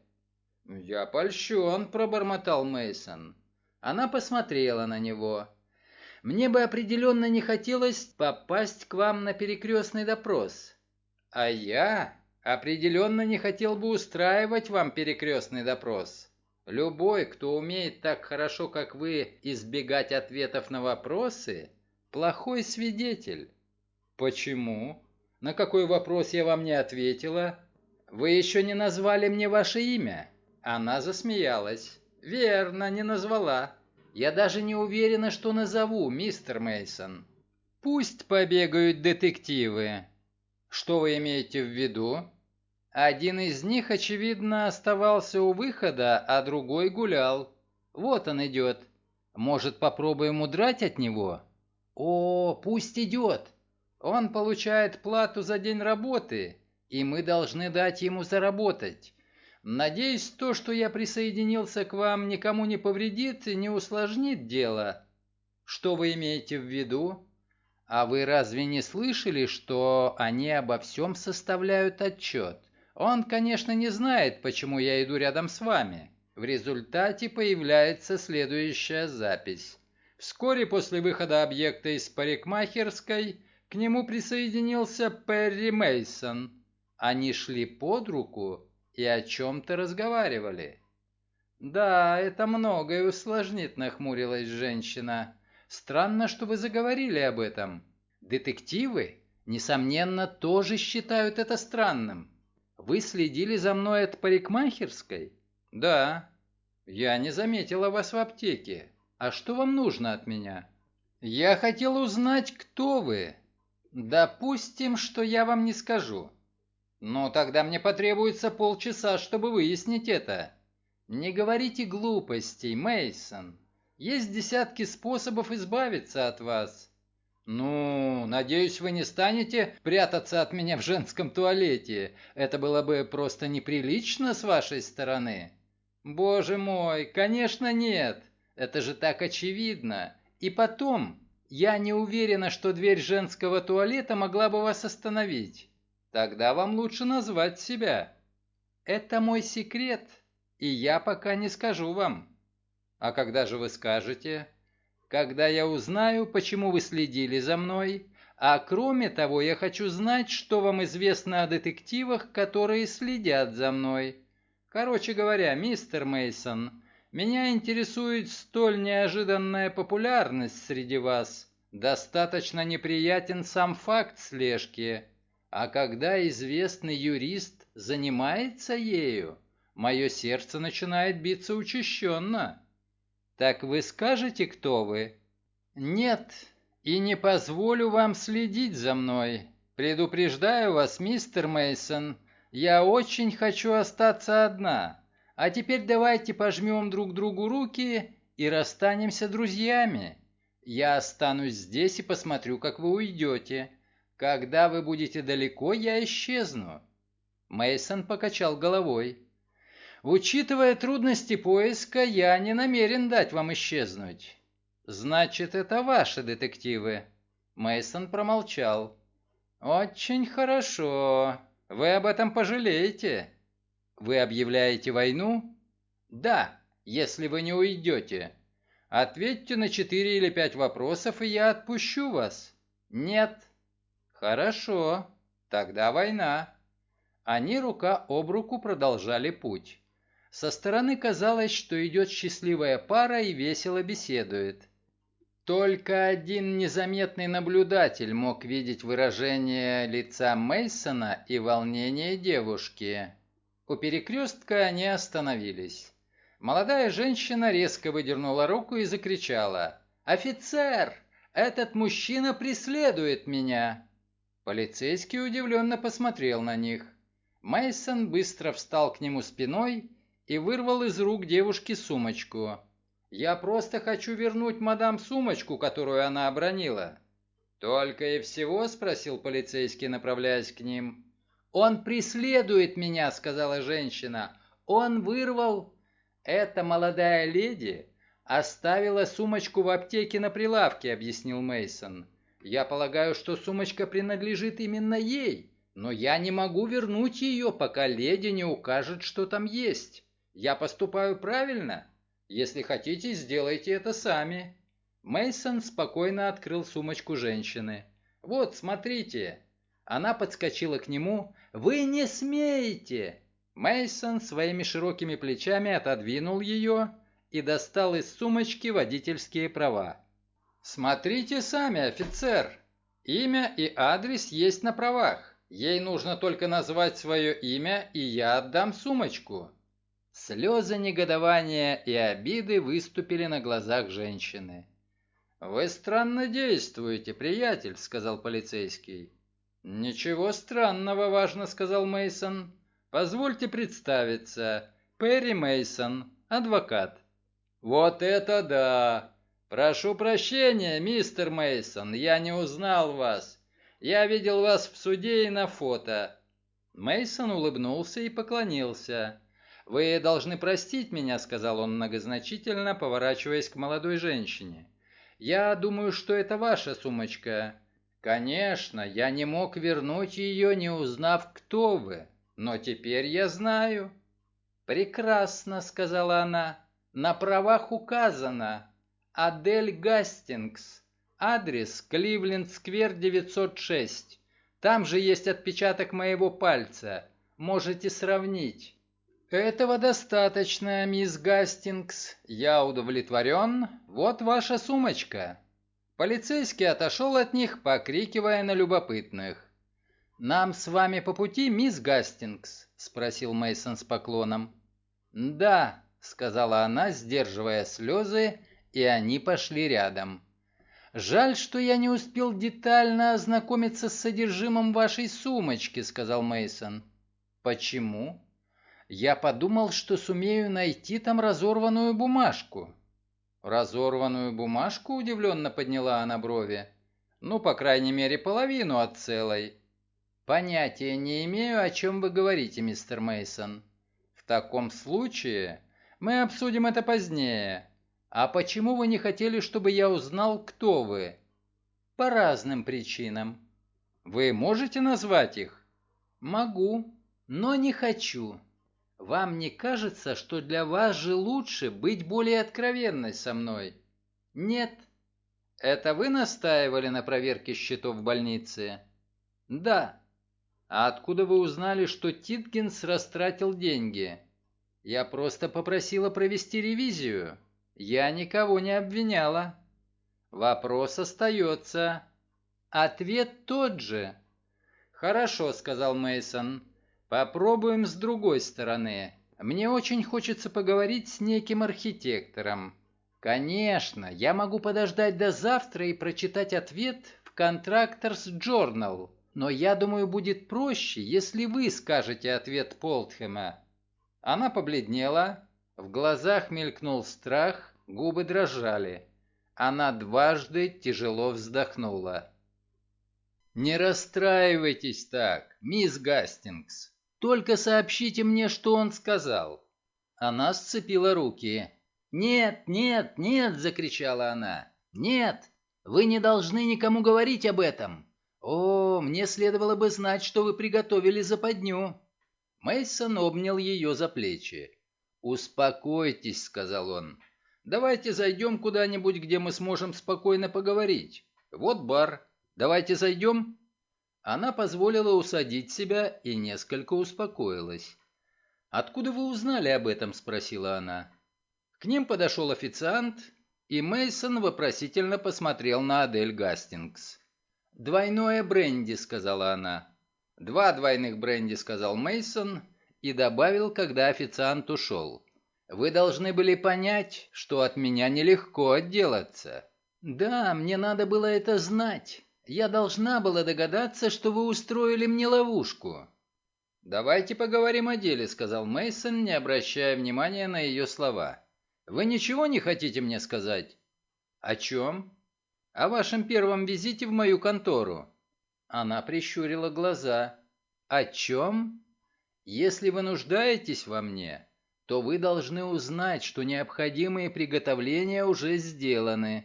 «Я польщен», — пробормотал Мейсон. Она посмотрела на него. «Мне бы определенно не хотелось попасть к вам на перекрестный допрос. А я определенно не хотел бы устраивать вам перекрестный допрос. Любой, кто умеет так хорошо, как вы, избегать ответов на вопросы, плохой свидетель». «Почему?» На какой вопрос я вам не ответила? Вы еще не назвали мне ваше имя. Она засмеялась. Верно, не назвала. Я даже не уверена, что назову, мистер Мейсон. Пусть побегают детективы. Что вы имеете в виду? Один из них, очевидно, оставался у выхода, а другой гулял. Вот он идет. Может, попробуем удрать от него? О, пусть идет. Он получает плату за день работы, и мы должны дать ему заработать. Надеюсь, то, что я присоединился к вам, никому не повредит и не усложнит дело. Что вы имеете в виду? А вы разве не слышали, что они обо всем составляют отчет? Он, конечно, не знает, почему я иду рядом с вами. В результате появляется следующая запись. Вскоре после выхода объекта из парикмахерской к нему присоединился Перри Мейсон. Они шли под руку и о чем-то разговаривали. «Да, это многое усложнит», — нахмурилась женщина. «Странно, что вы заговорили об этом. Детективы, несомненно, тоже считают это странным. Вы следили за мной от парикмахерской?» «Да». «Я не заметила вас в аптеке. А что вам нужно от меня?» «Я хотел узнать, кто вы. Допустим, что я вам не скажу. Но тогда мне потребуется полчаса, чтобы выяснить это». «Не говорите глупостей, Мейсон. Есть десятки способов избавиться от вас». «Ну, надеюсь, вы не станете прятаться от меня в женском туалете. Это было бы просто неприлично с вашей стороны». «Боже мой, конечно нет. Это же так очевидно. И потом, я не уверена, что дверь женского туалета могла бы вас остановить. Тогда вам лучше назвать себя». «Это мой секрет, и я пока не скажу вам». «А когда же вы скажете?» «Когда я узнаю, почему вы следили за мной, а кроме того, я хочу знать, что вам известно о детективах, которые следят за мной. Короче говоря, мистер Мейсон, меня интересует столь неожиданная популярность среди вас. Достаточно неприятен сам факт слежки. А когда известный юрист занимается ею, мое сердце начинает биться учащенно. Так вы скажете, кто вы?» «Нет, и не позволю вам следить за мной. Предупреждаю вас, мистер Мейсон, я очень хочу остаться одна. А теперь давайте пожмем друг другу руки и расстанемся друзьями. Я останусь здесь и посмотрю, как вы уйдете. Когда вы будете далеко, я исчезну». Мейсон покачал головой. «Учитывая трудности поиска, я не намерен дать вам исчезнуть». «Значит, это ваши детективы?» Мейсон промолчал. «Очень хорошо. Вы об этом пожалеете. Вы объявляете войну?» «Да, если вы не уйдете. Ответьте на 4 или 5 вопросов, и я отпущу вас». «Нет». «Хорошо. Тогда война». Они рука об руку продолжали путь. Со стороны казалось, что идет счастливая пара и весело беседует. Только один незаметный наблюдатель мог видеть выражение лица Мейсона и волнение девушки. У перекрестка они остановились. Молодая женщина резко выдернула руку и закричала: «Офицер! Этот мужчина преследует меня!» Полицейский удивленно посмотрел на них. Мейсон быстро встал к нему спиной и вырвал из рук девушки сумочку. «Я просто хочу вернуть мадам сумочку, которую она обронила». «Только и всего?» – спросил полицейский, направляясь к ним. «Он преследует меня», – сказала женщина. «Он вырвал...» «Эта молодая леди оставила сумочку в аптеке на прилавке», – объяснил Мейсон. «Я полагаю, что сумочка принадлежит именно ей, но я не могу вернуть ее, пока леди не укажет, что там есть. Я поступаю правильно? Если хотите, сделайте это сами». Мейсон спокойно открыл сумочку женщины. «Вот, смотрите». Она подскочила к нему. «Вы не смеете!» Мейсон своими широкими плечами отодвинул ее и достал из сумочки водительские права. «Смотрите сами, офицер. Имя и адрес есть на правах. Ей нужно только назвать свое имя, и я отдам сумочку». Слезы негодования и обиды выступили на глазах женщины. «Вы странно действуете, приятель», — сказал полицейский. «Ничего странного, важно», — сказал Мейсон. «Позвольте представиться. Перри Мейсон, адвокат». «Вот это да! Прошу прощения, мистер Мейсон, я не узнал вас. Я видел вас в суде и на фото». Мейсон улыбнулся и поклонился. «Вы должны простить меня», — сказал он многозначительно, поворачиваясь к молодой женщине. «Я думаю, что это ваша сумочка. Конечно, я не мог вернуть ее, не узнав, кто вы, но теперь я знаю». «Прекрасно», — сказала она. «На правах указано. Адель Гастингс. Адрес Кливленд-сквер, 906. Там же есть отпечаток моего пальца. Можете сравнить». «Этого достаточно, мисс Гастингс. Я удовлетворен. Вот ваша сумочка». Полицейский отошел от них, покрикивая на любопытных. «Нам с вами по пути, мисс Гастингс?» — спросил Мейсон с поклоном. «Да», — сказала она, сдерживая слезы, и они пошли рядом. «Жаль, что я не успел детально ознакомиться с содержимым вашей сумочки», — сказал Мейсон. «Почему?» «Я подумал, что сумею найти там разорванную бумажку». «Разорванную бумажку?» — удивленно подняла она брови. «Ну, по крайней мере, половину от целой». «Понятия не имею, о чем вы говорите, мистер Мейсон. В таком случае мы обсудим это позднее. А почему вы не хотели, чтобы я узнал, кто вы?» «По разным причинам». «Вы можете назвать их?» «Могу, но не хочу. Вам не кажется, что для вас же лучше быть более откровенной со мной?» «Нет». «Это вы настаивали на проверке счетов в больнице?» «Да». «А откуда вы узнали, что Титкинс растратил деньги?» «Я просто попросила провести ревизию. Я никого не обвиняла». «Вопрос остается». «Ответ тот же». «Хорошо», — сказал Мейсон. «Попробуем с другой стороны. Мне очень хочется поговорить с неким архитектором». «Конечно, я могу подождать до завтра и прочитать ответ в Contractors Journal, но я думаю, будет проще, если вы скажете ответ Полтхэма». Она побледнела, в глазах мелькнул страх, губы дрожали. Она дважды тяжело вздохнула. «Не расстраивайтесь так, мисс Гастингс. Только сообщите мне, что он сказал». Она сцепила руки. «Нет, нет, нет!» — закричала она. «Нет! Вы не должны никому говорить об этом! О, мне следовало бы знать, что вы приготовили западню!» Мейсон обнял ее за плечи. «Успокойтесь», — сказал он. «Давайте зайдем куда-нибудь, где мы сможем спокойно поговорить. Вот бар. Давайте зайдем?» Она позволила усадить себя и несколько успокоилась. «Откуда вы узнали об этом?» — спросила она. К ним подошел официант, и Мейсон вопросительно посмотрел на Адель Гастингс. «Двойное бренди», — сказала она. «Два двойных бренди», — сказал Мейсон и добавил, когда официант ушел. «Вы должны были понять, что от меня нелегко отделаться». «Да, мне надо было это знать. Я должна была догадаться, что вы устроили мне ловушку». «Давайте поговорим о деле», — сказал Мейсон, не обращая внимания на ее слова. «Вы ничего не хотите мне сказать?» «О чем?» «О вашем первом визите в мою контору». Она прищурила глаза. «О чем?» «Если вы нуждаетесь во мне, то вы должны узнать, что необходимые приготовления уже сделаны».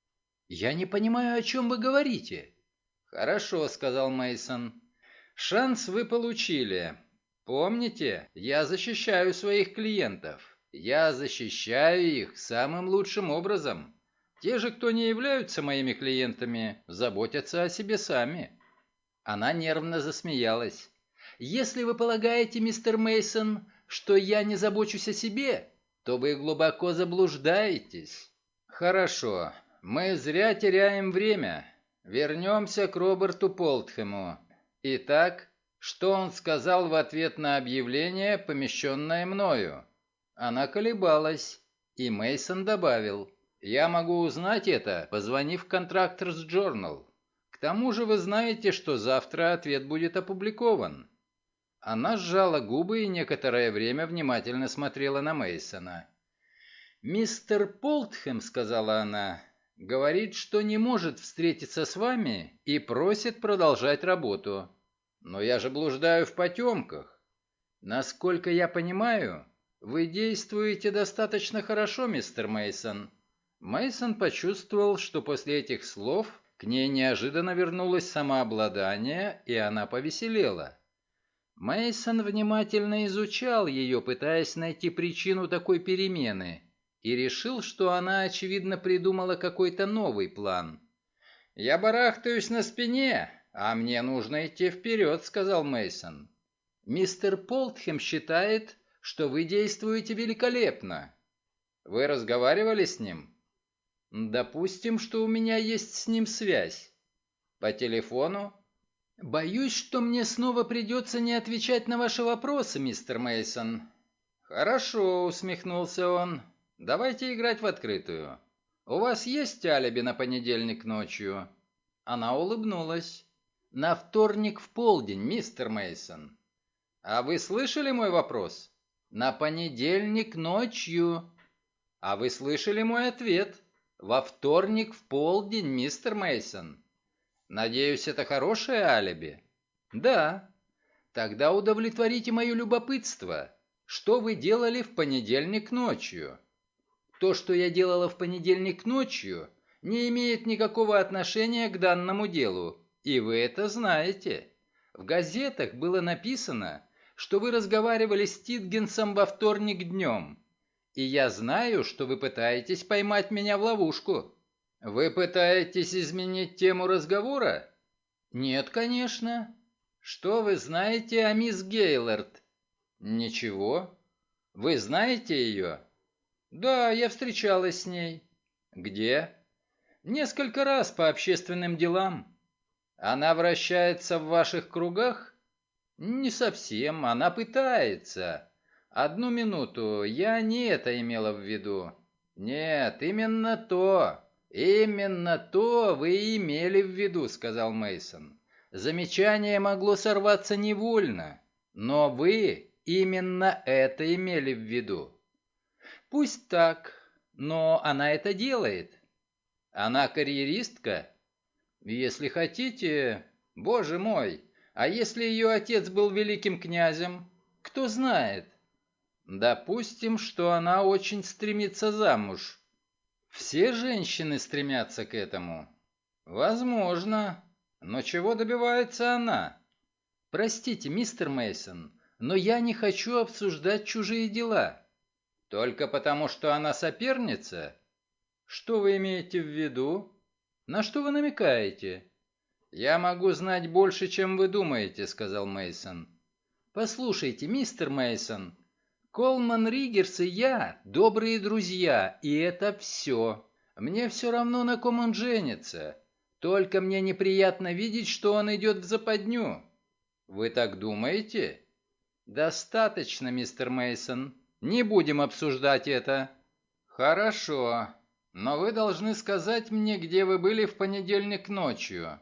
«Я не понимаю, о чем вы говорите». «Хорошо», — сказал Мейсон. «Шанс вы получили. Помните, я защищаю своих клиентов. Я защищаю их самым лучшим образом. Те же, кто не являются моими клиентами, заботятся о себе сами». Она нервно засмеялась. «Если вы полагаете, мистер Мейсон, что я не забочусь о себе, то вы глубоко заблуждаетесь». «Хорошо, мы зря теряем время. Вернемся к Роберту Полтхэму. Итак, Что он сказал в ответ на объявление, помещенное мною? Она колебалась, и Мейсон добавил: «Я могу узнать это, позвонив в Contractors Journal. К тому же вы знаете, что завтра ответ будет опубликован». Она сжала губы и некоторое время внимательно смотрела на Мейсона. «Мистер Полтхэм, — сказала она, — говорит, что не может встретиться с вами и просит продолжать работу. Но я же блуждаю в потемках. Насколько я понимаю, вы действуете достаточно хорошо, мистер Мейсон». Мейсон почувствовал, что после этих слов к ней неожиданно вернулось самообладание, и она повеселела. Мейсон внимательно изучал ее, пытаясь найти причину такой перемены, и решил, что она, очевидно, придумала какой-то новый план. «Я барахтаюсь на спине, а мне нужно идти вперед», — сказал Мейсон. «Мистер Полтхэм считает, что вы действуете великолепно. Вы разговаривали с ним?» «Допустим, что у меня есть с ним связь. По телефону?» «Боюсь, что мне снова придется не отвечать на ваши вопросы, мистер Мейсон». «Хорошо», — усмехнулся он. «Давайте играть в открытую. У вас есть алиби на понедельник ночью?» Она улыбнулась. «На вторник в полдень, мистер Мейсон». «А вы слышали мой вопрос?» «На понедельник ночью». «А вы слышали мой ответ?» «Во вторник в полдень, мистер Мейсон». «Надеюсь, это хорошее алиби?» «Да». «Тогда удовлетворите мое любопытство. Что вы делали в понедельник ночью?» «То, что я делала в понедельник ночью, не имеет никакого отношения к данному делу, и вы это знаете. В газетах было написано, что вы разговаривали с Титгенсом во вторник днем, и я знаю, что вы пытаетесь поймать меня в ловушку». «Вы пытаетесь изменить тему разговора?» «Нет, конечно». «Что вы знаете о мисс Гейлорд?» «Ничего». «Вы знаете ее?» «Да, я встречалась с ней». «Где?» «Несколько раз по общественным делам». «Она вращается в ваших кругах?» «Не совсем, она пытается». «Одну минуту, я не это имела в виду». «Нет, именно то. Именно то вы и имели в виду», — сказал Мейсон. «Замечание могло сорваться невольно, но вы именно это имели в виду». «Пусть так, но она это делает». «Она карьеристка?» «Если хотите. Боже мой, а если ее отец был великим князем? Кто знает?» «Допустим, что она очень стремится замуж». «Все женщины стремятся к этому». «Возможно. Но чего добивается она?» «Простите, мистер Мейсон, но я не хочу обсуждать чужие дела». «Только потому, что она соперница?» «Что вы имеете в виду? На что вы намекаете?» «Я могу знать больше, чем вы думаете», — сказал Мейсон. «Послушайте, мистер Мейсон, Колман Риггерс и я добрые друзья, и это все. Мне все равно, на ком он женится. Только мне неприятно видеть, что он идет в западню». «Вы так думаете?» «Достаточно, мистер Мейсон. Не будем обсуждать это». «Хорошо, но вы должны сказать мне, где вы были в понедельник ночью».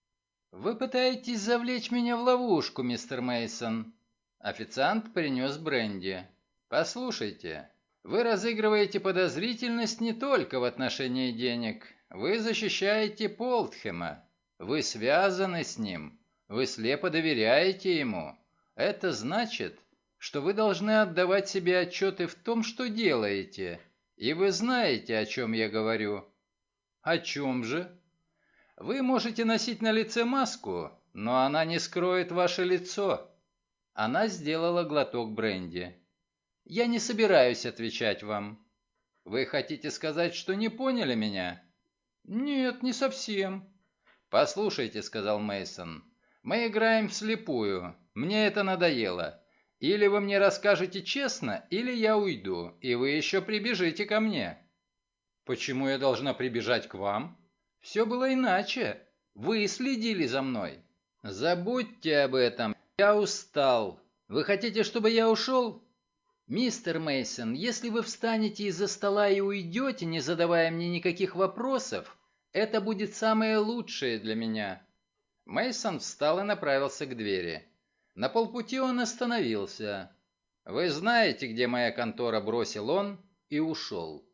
«Вы пытаетесь завлечь меня в ловушку, мистер Мейсон». Официант принес бренди. «Послушайте, вы разыгрываете подозрительность не только в отношении денег. Вы защищаете Полтхэма. Вы связаны с ним. Вы слепо доверяете ему. Это значит, что вы должны отдавать себе отчеты в том, что делаете. И вы знаете, о чем я говорю». «О чем же?» «Вы можете носить на лице маску, но она не скроет ваше лицо». Она сделала глоток бренди. «Я не собираюсь отвечать вам». «Вы хотите сказать, что не поняли меня?» «Нет, не совсем». «Послушайте», — сказал Мейсон, — «мы играем вслепую. Мне это надоело. Или вы мне расскажете честно, или я уйду, и вы еще прибежите ко мне». «Почему я должна прибежать к вам?» «Все было иначе. Вы следили за мной». «Забудьте об этом. Я устал. Вы хотите, чтобы я ушел? Мистер Мейсон, если вы встанете из-за стола и уйдете, не задавая мне никаких вопросов, это будет самое лучшее для меня. Мейсон встал и направился к двери. На полпути он остановился. «Вы знаете, где моя контора?» – бросил он и ушел.